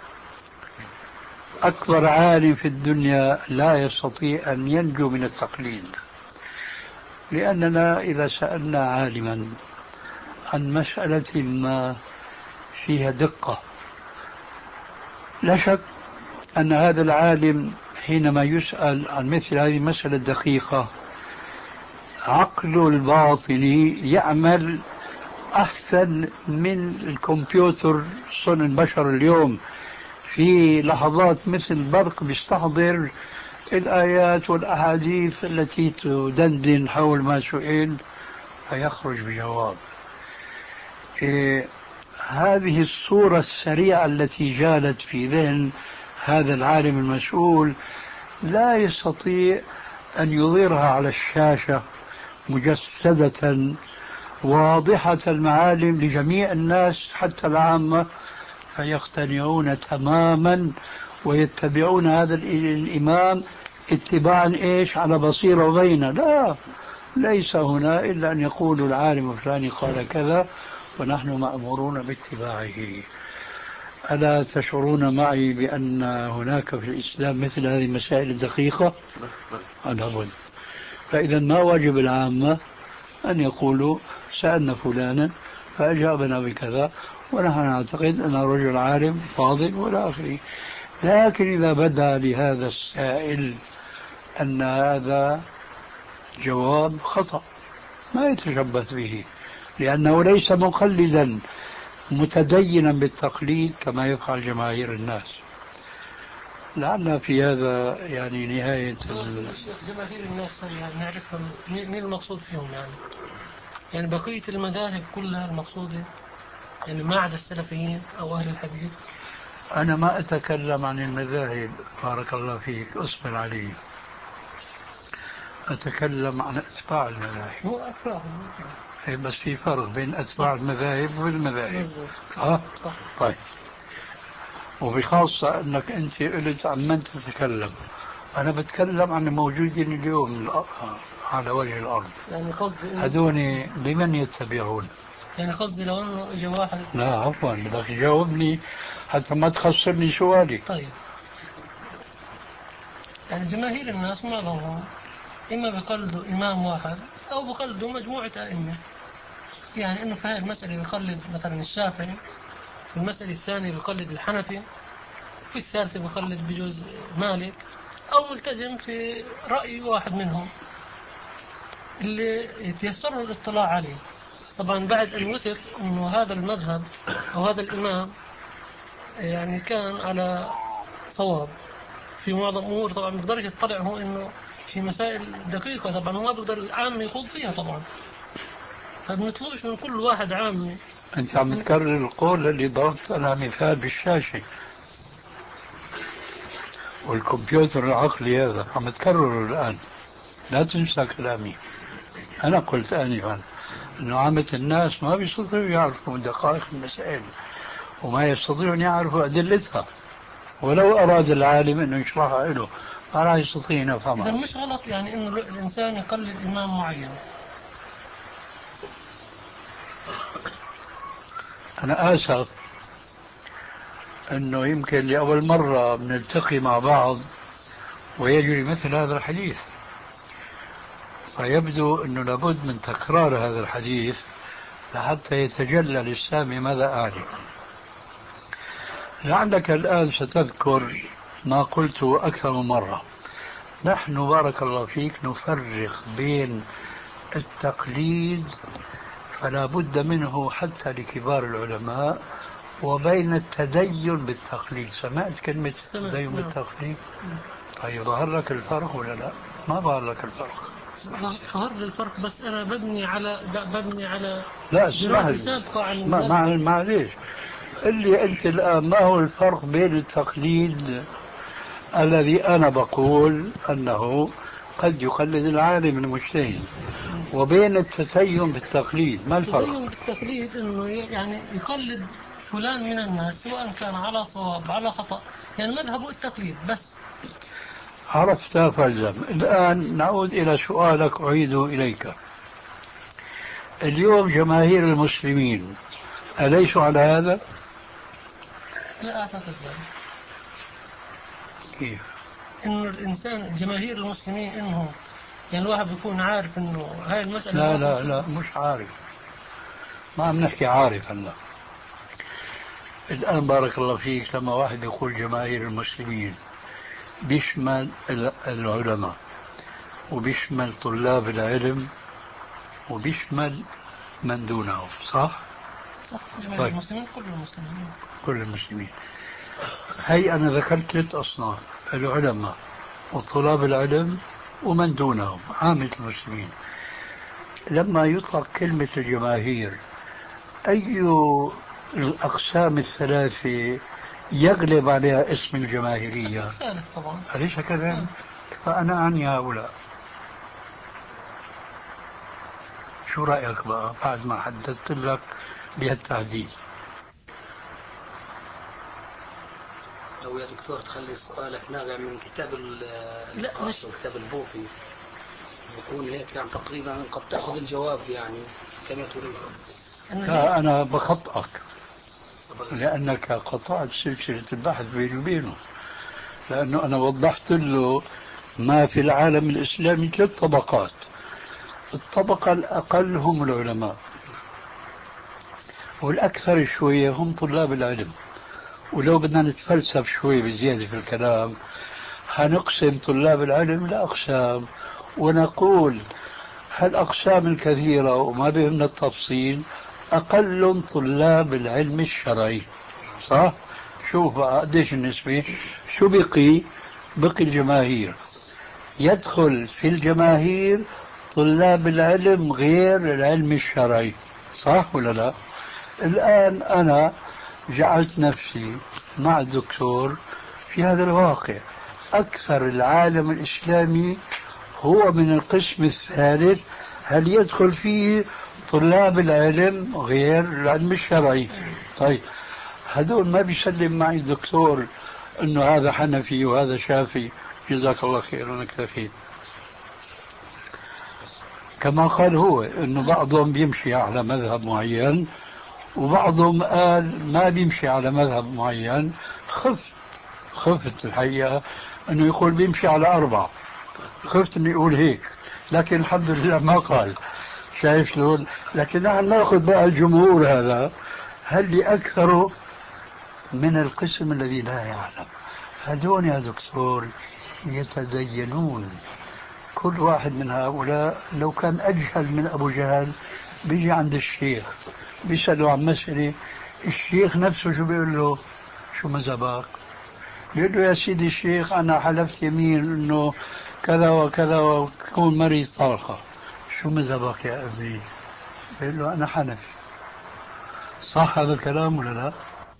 S3: أكبر عالم في الدنيا لا يستطيع أن ينجو من التقليد، لأننا إذا سألنا عالما عن مسألة ما فيها دقة، لا شك أن هذا العالم حينما يسأل عن مثل هذه المسألة الدقيقة عقله الباطني يعمل أحسن من الكمبيوتر صنع البشر اليوم. في لحظات مثل البرق بيستحضر الآيات والأحاديث التي تدندن حول ما سئل فيخرج بجواب. إيه هذه الصورة السريعة التي جالت في ذهن هذا العالم المسؤول لا يستطيع أن يظهرها على الشاشة مجسدة واضحة المعالم لجميع الناس حتى العامة، فيقتنعون تماما ويتبعون هذا الإمام اتباعا إيش على بصيرة وبينة. لا، ليس هنا إلا أن يقول العالم الفلاني قال كذا ونحن مأمورون باتباعه. ألا تشعرون معي بأن هناك في الإسلام مثل هذه المسائل الدقيقة؟ أنا أظن. فإذا ما واجب العامة أن يقولوا سألنا فلانا فأجابنا بكذا ونحن نعتقد أن رجل عالم فاضل ولا آخره. لكن إذا بدا لهذا السائل أن هذا جواب خطأ ما يتشبث به، لأنه ليس مقلدا متدينا بالتقليد كما يفعل جماهير الناس. لعلنا في هذا يعني نهاية ال...
S6: جماهير الناس يعني نعرفهم مين المقصود فيهم، يعني يعني بقية المذاهب كلها المقصودة، يعني ما عدا السلفيين أو أهل الحديث.
S3: أنا ما أتكلم عن المذاهب، بارك الله فيك، أصبر علي. أتكلم عن أتباع المذاهب.
S6: هو أتباعهم،
S3: بس في فرق بين أتباع المذاهب والمذاهب.
S6: صح؟ صح.
S3: طيب، وبخاصة أنك أنت قلت عن من تتكلم، أنا بتكلم عن الموجودين اليوم على وجه الأرض.
S6: يعني قصدي
S3: هذوني بمن يتبعون؟
S6: يعني قصدي لو أنه إجا واحد.
S3: لا عفوا، بدك تجاوبني حتى ما تخسرني سؤالي.
S6: طيب، يعني جماهير الناس معظمهم إما بيقلدوا إمام واحد أو بيقلدوا مجموعة أئمة. يعني إنه في هذه المسألة بيقلد مثلا الشافعي، في المسألة الثانية بيقلد الحنفي، في الثالثة بيقلد بجوز مالك، أو ملتزم في رأي واحد منهم اللي يتيسر له الاطلاع عليه. طبعا بعد أن وثق أنه هذا المذهب أو هذا الإمام يعني كان على صواب في معظم أمور. طبعا بيقدرش يطلع هو إنه في مسائل دقيقة، طبعا هو ما بيقدر العام يخوض فيها طبعا، فبنطلعش من كل واحد عامي
S3: أنت عم تكرر القول اللي ضربت أنا مثال بالشاشة، والكمبيوتر العقلي هذا عم تكرره الآن. لا تنسى كلامي. أنا قلت آنفا أنه عامة الناس ما بيستطيعوا يعرفوا دقائق المسائل وما يستطيعون يعرفوا أدلتها، ولو أراد العالم أنه يشرحها له ما راح يستطيع أن يفهمها.
S6: إذا مش غلط يعني أنه الإنسان يقلد إمام معين.
S3: أنا آسف أنه يمكن لأول مرة بنلتقي مع بعض ويجري مثل هذا الحديث، فيبدو أنه لابد من تكرار هذا الحديث لحتى يتجلى للسامع ماذا أعني. لعلك الآن ستذكر ما قلته أكثر من مرة. نحن بارك الله فيك نفرق بين التقليد فلا بد منه حتى لكبار العلماء وبين التدين بالتقليد. سمعت كلمة التدين بالتقليد؟ طيب ظهر لك الفرق ولا لا؟ ما ظهر لك الفرق.
S6: ظهر لي الفرق، بس أنا ببني على ببني على
S3: لا
S6: دراسة سابقة عن
S3: ما ما معليش. اللي أنت الآن ما هو الفرق بين التقليد الذي أنا بقول أنه قد يقلد العالم المجتهد وبين التدين بالتقليد؟ ما الفرق؟
S6: التدين بالتقليد إنه يعني يقلد فلان من الناس سواء كان على صواب على خطأ، يعني مذهبه التقليد بس.
S3: عرفت فالزم. الآن نعود إلى سؤالك أعيده إليك. اليوم جماهير المسلمين أليسوا على هذا؟
S6: لا أعتقد ذلك.
S3: كيف؟
S6: إنه الإنسان جماهير المسلمين إنه يعني الواحد بيكون عارف إنه هاي المسألة.
S3: لا لا لا مش عارف، ما عم نحكي عارف. هلا الآن بارك الله فيك لما واحد يقول جماهير المسلمين بيشمل العلماء وبيشمل طلاب العلم وبيشمل من دونهم، صح؟
S6: صح. جماهير
S3: طيب.
S6: المسلمين كل المسلمين.
S3: كل المسلمين. هي أنا ذكرت ثلاث أصناف: العلماء وطلاب العلم ومن دونهم عامة المسلمين. لما يطلق كلمة الجماهير أي الأقسام الثلاثة يغلب عليها اسم الجماهيرية؟
S6: الثالث طبعا.
S3: أليس كذلك؟ فأنا أعني هؤلاء. شو رأيك بقى بعد ما حددت لك بهالتحديد؟
S2: لو يا دكتور تخلي سؤالك نابع من كتاب القاص وكتاب البوطي بكون هيك يعني تقريبا قد تأخذ الجواب يعني كما تريد.
S3: لا أنا بخطئك لأنك قطعت سلسلة البحث بيني وبينه، لأنه أنا وضحت له ما في العالم الإسلامي ثلاث طبقات. الطبقة الأقل هم العلماء، والأكثر شوية هم طلاب العلم. ولو بدنا نتفلسف شوي بزيادة في الكلام هنقسم طلاب العلم لأقسام ونقول هالأقسام الكثيرة وما بهمنا التفصيل أقل طلاب العلم الشرعي، صح؟ شوف قديش النسبة. شو بقي؟ بقي الجماهير. يدخل في الجماهير طلاب العلم غير العلم الشرعي، صح ولا لا؟ الآن أنا جعلت نفسي مع الدكتور في هذا الواقع. أكثر العالم الإسلامي هو من القسم الثالث، هل يدخل فيه طلاب العلم غير العلم الشرعي؟ طيب هذول ما بيسلم معي الدكتور انه هذا حنفي وهذا شافعي. جزاك الله خير انك كفيت. كما قال هو انه بعضهم بيمشي على مذهب معين وبعضهم قال ما بيمشي على مذهب معين. خفت خفت الحقيقة انه يقول بيمشي على اربعة، خفت انه يقول هيك، لكن الحمد لله ما قال. شايف شلون؟ لكن نحن ناخذ بقى الجمهور هذا هل أكثره من القسم الذي لا يعلم. هذول يا دكتور يتدينون. كل واحد من هؤلاء لو كان أجهل من أبو جهل بيجي عند الشيخ بيسأله عن مسألة، الشيخ نفسه شو بيقول له؟ شو مذهبك؟ بيقول له يا سيدي الشيخ أنا حلفت يمين إنه كذا وكذا وكون مريض طارخة. شو مذهبك يا ابني؟ بيقول له أنا حنفي. صح هذا الكلام ولا لا؟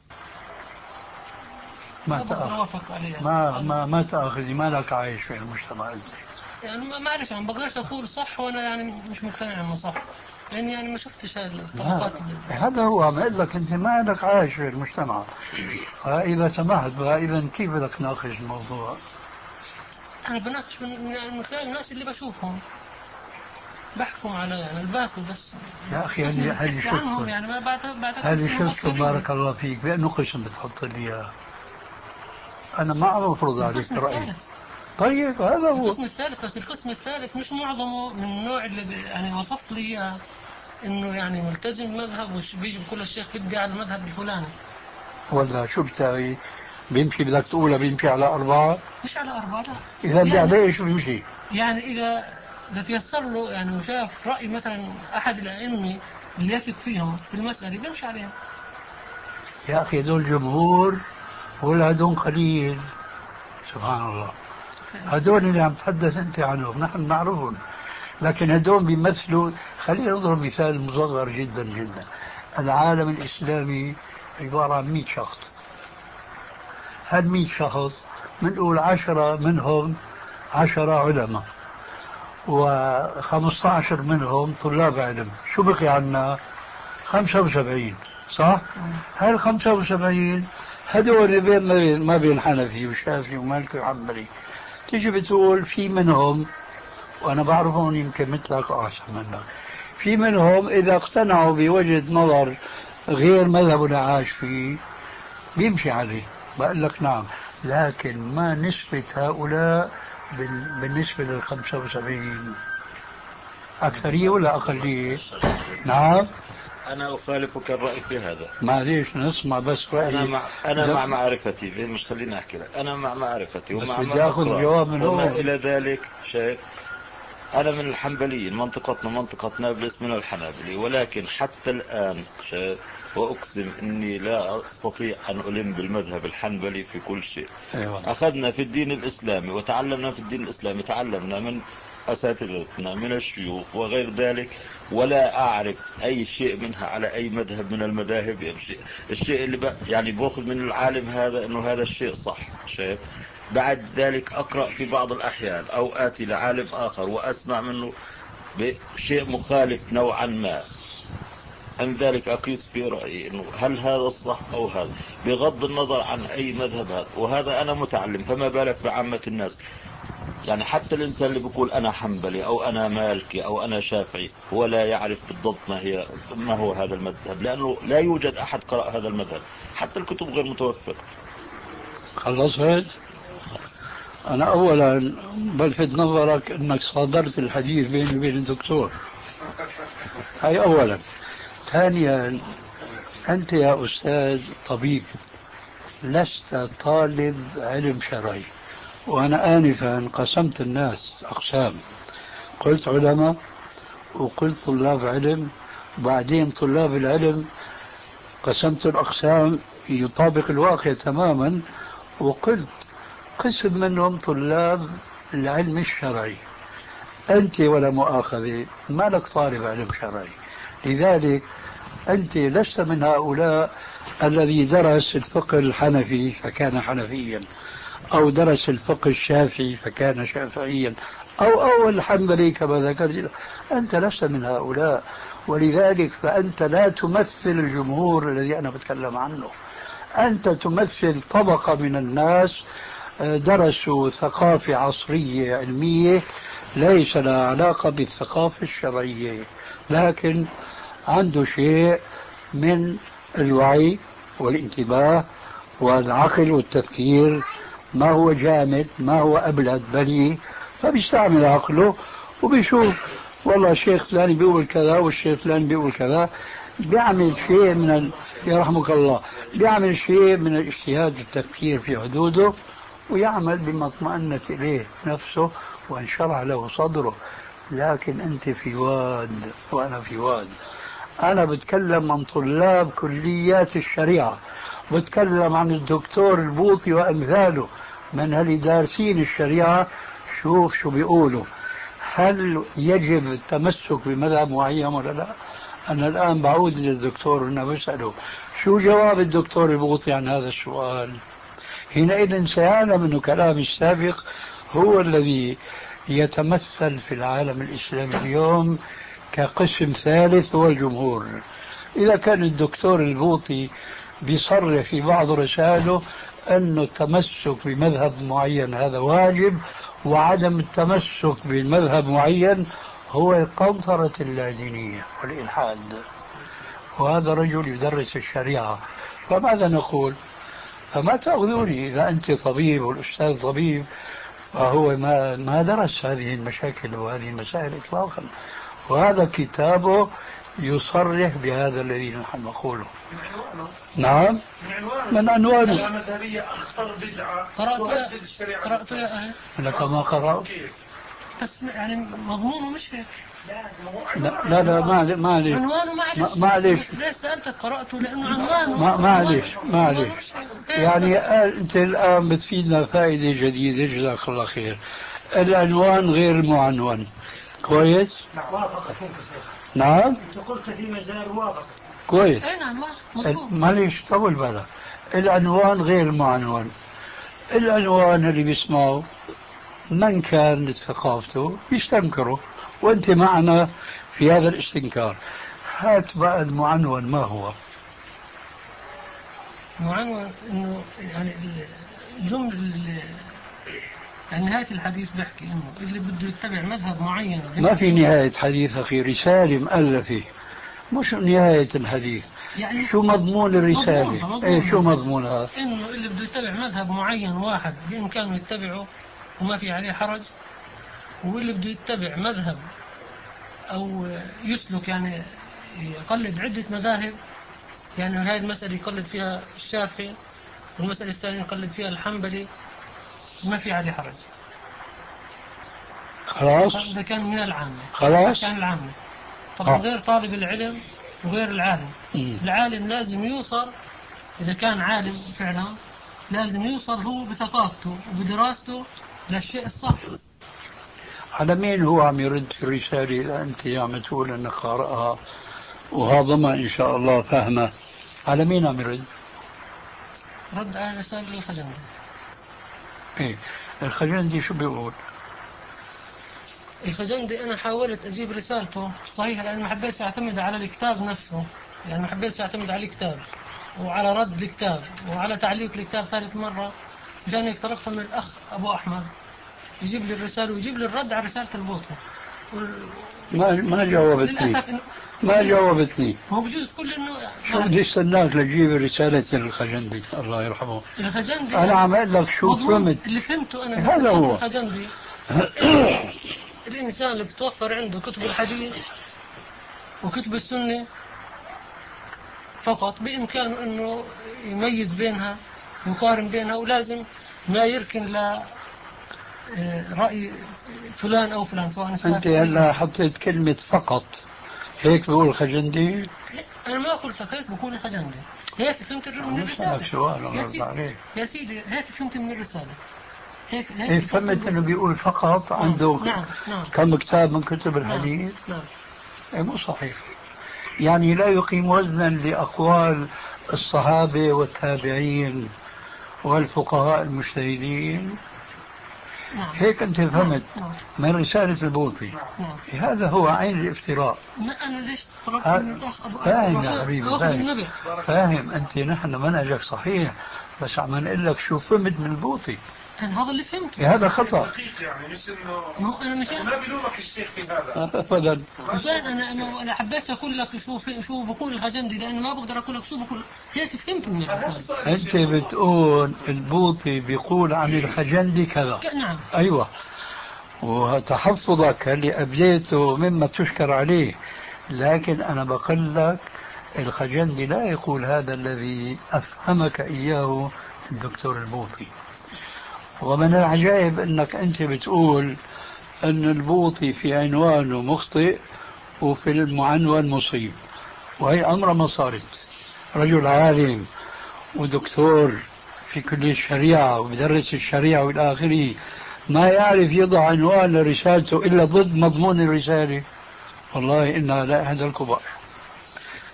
S3: ما
S6: تأخذ عليه
S3: ما ما ما تأخذي، ما لك عايش في المجتمع أنت.
S6: يعني ما معلش ما بقدرش أقول صح وأنا يعني مش مقتنع إنه صح، لأني يعني ما شفتش هذه الطبقات.
S3: هذا هو ما لك، أنت ما لك عايش في المجتمع. فإذا سمحت إذا كيف بدك ناقش الموضوع؟
S6: أنا بناقش من, يعني من خلال الناس اللي بشوفهم، بحكم على يعني الباكل بس.
S3: يا أخي هذه هذه شفتوا
S6: يعني ما بعد بعد
S3: هذه شفتوا بارك الله فيك بأنه قسم بتحط لي إياه. أنا ما عم أفرض عليك رأيي. طيب هذا هو
S6: القسم الثالث، بس القسم الثالث مش معظمه من النوع اللي يعني وصفت لي إياه إنه يعني ملتزم مذهب وش بيجي بكل الشيخ بدي على المذهب الفلاني.
S3: ولا شو بتساوي؟ بيمشي بدك تقولها بيمشي على أربعة؟
S6: مش على أربعة لا.
S3: إذا بدي عليه إيش بيمشي؟
S6: يعني إذا إذا تيسر له يعني وشاف رأي مثلا أحد الأئمة اللي يثق فيهم في المسألة بيمشي عليها.
S3: يا أخي هذول جمهور ولا هذول قليل؟ سبحان الله. هذول اللي عم تحدث أنت عنهم نحن نعرفهم، لكن هذول بيمثلوا. خلينا نضرب مثال مصغر جدا جدا. العالم الإسلامي عبارة عن مئة شخص. هاد مئة شخص بنقول عشرة منهم عشرة علماء وخمسة عشر منهم طلاب علم، شو بقي عنا؟ خمسة وسبعين، صح؟ هاي الخمسة وسبعين هذول اللي بين ما بين, ما بين حنفي وشافعي ومالكي وحنبلي. تيجي بتقول في منهم، وأنا بعرفهم يمكن مثلك أو أحسن منك، في منهم إذا اقتنعوا بوجهة نظر غير مذهبنا عاش فيه بيمشي عليه. بقول لك نعم، لكن ما نسبة هؤلاء بالنسبة للخمسة وسبعين؟ أكثرية ولا أقلية؟ نعم.
S4: أنا أخالفك الرأي في هذا.
S3: معليش نسمع بس رأيي.
S4: أنا مع أنا مع معرفتي، زي مش خليني أحكي لك، أنا مع معرفتي ومع
S3: ما أخذ جواب من
S4: وما إلى ذلك. شايف، أنا من الحنبليين، منطقتنا منطقة نابلس من الحنابلي، ولكن حتى الآن شايف وأقسم أني لا أستطيع أن ألم بالمذهب الحنبلي في كل شيء.
S3: أيوة.
S4: أخذنا في الدين الإسلامي وتعلمنا في الدين الإسلامي، تعلمنا من أساتذتنا من الشيوخ وغير ذلك، ولا أعرف أي شيء منها على أي مذهب من المذاهب يمشي. الشيء اللي ب... يعني بأخذ من العالم هذا أنه هذا الشيء صح. شايف، بعد ذلك أقرأ في بعض الأحيان أو آتي لعالم آخر وأسمع منه بشيء مخالف نوعا ما، عن ذلك أقيس في رأيي إنه هل هذا الصح أو هذا، بغض النظر عن أي مذهب هذا. وهذا أنا متعلم، فما بالك بعامة الناس. يعني حتى الإنسان اللي بيقول أنا حنبلي أو أنا مالكي أو أنا شافعي هو لا يعرف بالضبط ما هي ما هو هذا المذهب، لأنه لا يوجد أحد قرأ هذا المذهب، حتى الكتب غير متوفرة.
S3: خلصت؟ أنا أولا بلفت نظرك أنك صادرت الحديث بيني وبين الدكتور، هاي أولا. ثانيا، أنت يا أستاذ طبيب لست طالب علم شرعي، وأنا آنفا قسمت الناس أقسام، قلت علماء وقلت طلاب علم، وبعدين طلاب العلم قسمت الأقسام يطابق الواقع تماما، وقلت قسم منهم طلاب العلم الشرعي. أنت ولا مؤاخذة ما لك طالب علم شرعي، لذلك أنت لست من هؤلاء الذي درس الفقه الحنفي فكان حنفيا، أو درس الفقه الشافعي فكان شافعيا، أو أو الحنبلي كما ذكرت. أنت لست من هؤلاء، ولذلك فأنت لا تمثل الجمهور الذي أنا بتكلم عنه. أنت تمثل طبقة من الناس درسوا ثقافة عصرية علمية ليس لها علاقة بالثقافة الشرعية، لكن عنده شيء من الوعي والانتباه والعقل والتفكير، ما هو جامد ما هو أبلد بلي، فبيستعمل عقله وبيشوف والله الشيخ فلان بيقول كذا والشيخ فلان بيقول كذا، بيعمل شيء من ال... يرحمك الله، بيعمل شيء من الاجتهاد والتفكير في حدوده، ويعمل بما اطمأنت إليه نفسه وانشرح له صدره. لكن أنت في واد وأنا في واد. أنا بتكلم عن طلاب كليات الشريعة، بتكلم عن الدكتور البوطي وأمثاله من اللي دارسين الشريعة. شوف شو بيقولوا، هل يجب التمسك بمذهب معين ولا لا؟ أنا الآن بعود للدكتور وأنا بسأله شو جواب الدكتور البوطي عن هذا السؤال؟ حينئذ سيعلم أن كلامي السابق هو الذي يتمثل في العالم الإسلامي اليوم كقسم ثالث هو الجمهور. إذا كان الدكتور البوطي بيصرح في بعض رسائله أن التمسك بمذهب معين هذا واجب، وعدم التمسك بمذهب معين هو القنطرة اللادينية والإلحاد، وهذا رجل يدرس الشريعة، فماذا نقول؟ فما تأخذوني إذا أنت طبيب والأستاذ طبيب، فهو ما ما درس هذه المشاكل وهذه المسائل إطلاقا، وهذا كتابه يصرح بهذا الذي نحن نقوله. نعم من عنوانه.
S7: المذهبية أخطر بدعة تهدد الشريعة.
S6: قرأت يا أهل
S3: لك ما قرأت
S6: بس يعني مضمونه مش هيك.
S3: لا لا, لا ما معلش
S6: عنوانه معلش
S3: معلش
S6: ليش سألتك قرأته لأنه عنوانه
S3: ما معلش معلش يعني أنت الآن بتفيدنا فائدة جديدة جزاك الله خير. العنوان غير المعنون كويس؟
S7: نعم وافقت
S3: نعم
S7: أنت قلت في مزار وافقت
S3: كويس.
S6: اي نعم مظبوط.
S3: معلش طول بالك، العنوان غير المعنون. العنوان اللي بيسمعه من كان ثقافته يستنكره، وانت معنا في هذا الاستنكار. هات بقى المعنون ما هو؟
S6: المعنون انه يعني الجمله يعني نهايه الحديث بيحكي انه اللي بده يتبع مذهب معين.
S3: ما في نهايه حديث اخي، رساله مؤلفه مش نهايه الحديث. يعني شو مضمون الرساله؟ مضمون مضمون ايه شو مضمونها؟
S6: انه اللي بده يتبع مذهب معين واحد بامكانه يتبعه وما في عليه حرج، واللي بده يتبع مذهب او يسلك يعني يقلد عده مذاهب، يعني هذه المساله يقلد فيها الشافعي والمساله الثانيه يقلد فيها الحنبلي ما في عليه حرج.
S3: خلاص
S6: هذا كان من العامه.
S3: خلاص
S6: كان العامه. طبعا غير طالب العلم وغير العالم. م. العالم لازم يوصل، إذا كان عالم فعلا لازم يوصل هو بثقافته وبدراسته للشيء الصح.
S3: على مين هو عم يرد في الرسالة إذا أنت عم تقول أنك قارئها وهضمها إن شاء الله فهمه؟ على مين عم يرد؟
S6: رد على رسالة الخجندي.
S3: إيه الخجندي شو بيقول؟
S6: الخجندي أنا حاولت أجيب رسالته صحيح لأن ما حبيتش أعتمد على الكتاب نفسه، يعني ما حبيتش أعتمد على الكتاب وعلى رد الكتاب وعلى تعليق الكتاب ثالث مرة، مشان هيك طلبت من الأخ أبو أحمد يجيب لي الرسالة ويجيب لي الرد على رسالة البوطي.
S3: وال... ما ما جاوبتني. للأسف إنه ما جاوبتني.
S6: هو بجوز كل إنه
S3: شو بدي استناك لتجيب رسالة الخجندي الله يرحمه.
S6: الخجندي
S3: أنا عم أقول لك شو فهمت.
S6: اللي فهمته أنا
S3: هذا هو
S6: الخجندي. الإنسان اللي بتوفر عنده كتب الحديث وكتب السنة فقط بإمكانه أنه يميز بينها ويقارن بينها، ولازم ما يركن ل رأي فلان أو فلان سواء.
S3: أنت هلا حطيت كلمة فقط، هيك بقول الخجندي؟
S6: أنا ما قلت لك هيك بقول الخجندي، هيك فهمت من الرسالة.
S3: سؤال
S6: يا سيدي يا سيدي هيك فهمت من الرسالة. هيك
S3: هيك إيه فهمت إنه بيقول فقط عنده
S6: نعم. نعم.
S3: كم كتاب من كتب الحديث.
S6: نعم. نعم.
S3: إيه مو صحيح، يعني لا يقيم وزنا لأقوال الصحابة والتابعين والفقهاء المجتهدين.
S6: نعم.
S3: هيك أنت فهمت.
S6: نعم.
S3: من رسالة البوطي.
S6: نعم.
S3: هذا هو عين الافتراء.
S6: ما أنا ليش طلبت من الأخ أبو
S3: فاهم يا حبيبي فاهم. فاهم أنت نحن منهجك صحيح، بس عم نقول لك شو فهمت من البوطي.
S6: أنا هذا اللي فهمته.
S3: هذا خطأ.
S7: يعني مش إنه
S6: أنا مش
S7: ما بلومك الشيخ في هذا.
S3: أبدا.
S6: مشان أنا أنا أنا حبيت أقول لك شو في شو بقول الخجندي لأن ما بقدر أقول لك شو بقول، هيك فهمت من الرسالة.
S3: أنت بتقول البوطي بيقول عن الخجندي كذا.
S6: نعم.
S3: أيوة، وتحفظك اللي أبديته مما تشكر عليه، لكن أنا بقول لك الخجندي لا يقول هذا الذي أفهمك إياه الدكتور البوطي. ومن العجائب أنك أنت بتقول أن البوطي في عنوانه مخطئ وفي المعنون مصيب، وهي أمر ما صارت. رجل عالم ودكتور في كلية الشريعة وبدرس الشريعة والى آخره ما يعرف يضع عنوان لرسالته إلا ضد مضمون الرسالة. والله إنها لا أحد الكبار.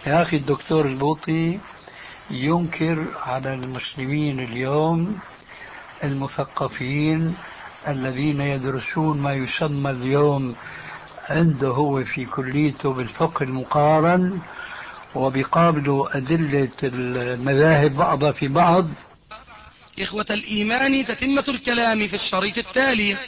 S3: يا أخي الدكتور البوطي ينكر على المسلمين اليوم المثقفين الذين يدرسون ما يسمى اليوم عنده هو في كليته بالفقه المقارن، وبيقابلوا أدلة المذاهب بعضها في بعض.
S1: إخوة الإيمان، تتمة الكلام في الشريط التالي.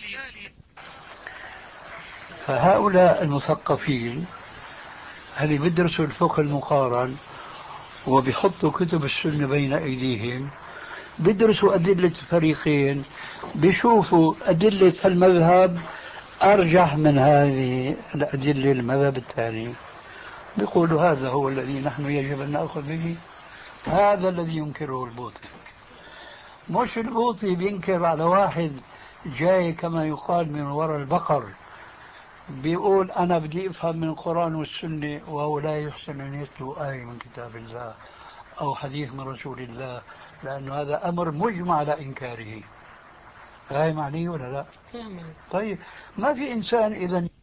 S3: فهؤلاء المثقفين اللي بيدرسوا الفقه المقارن وبيحطوا كتب السنة بين أيديهم، بيدرسوا أدلة الفريقين، بيشوفوا أدلة المذهب أرجح من هذه الأدلة المذهب الثاني، بيقولوا هذا هو الذي نحن يجب أن نأخذ به. هذا الذي ينكره البوطي. مش البوطي بينكر على واحد جاي كما يقال من وراء البقر بيقول أنا بدي أفهم من القرآن والسنة، وهو لا يحسن أن يتلو آية من كتاب الله أو حديث من رسول الله، لأنه هذا أمر مجمع على إنكاره. فاهم علي ولا لا؟
S6: فاهم.
S3: طيب ما في إنسان إذا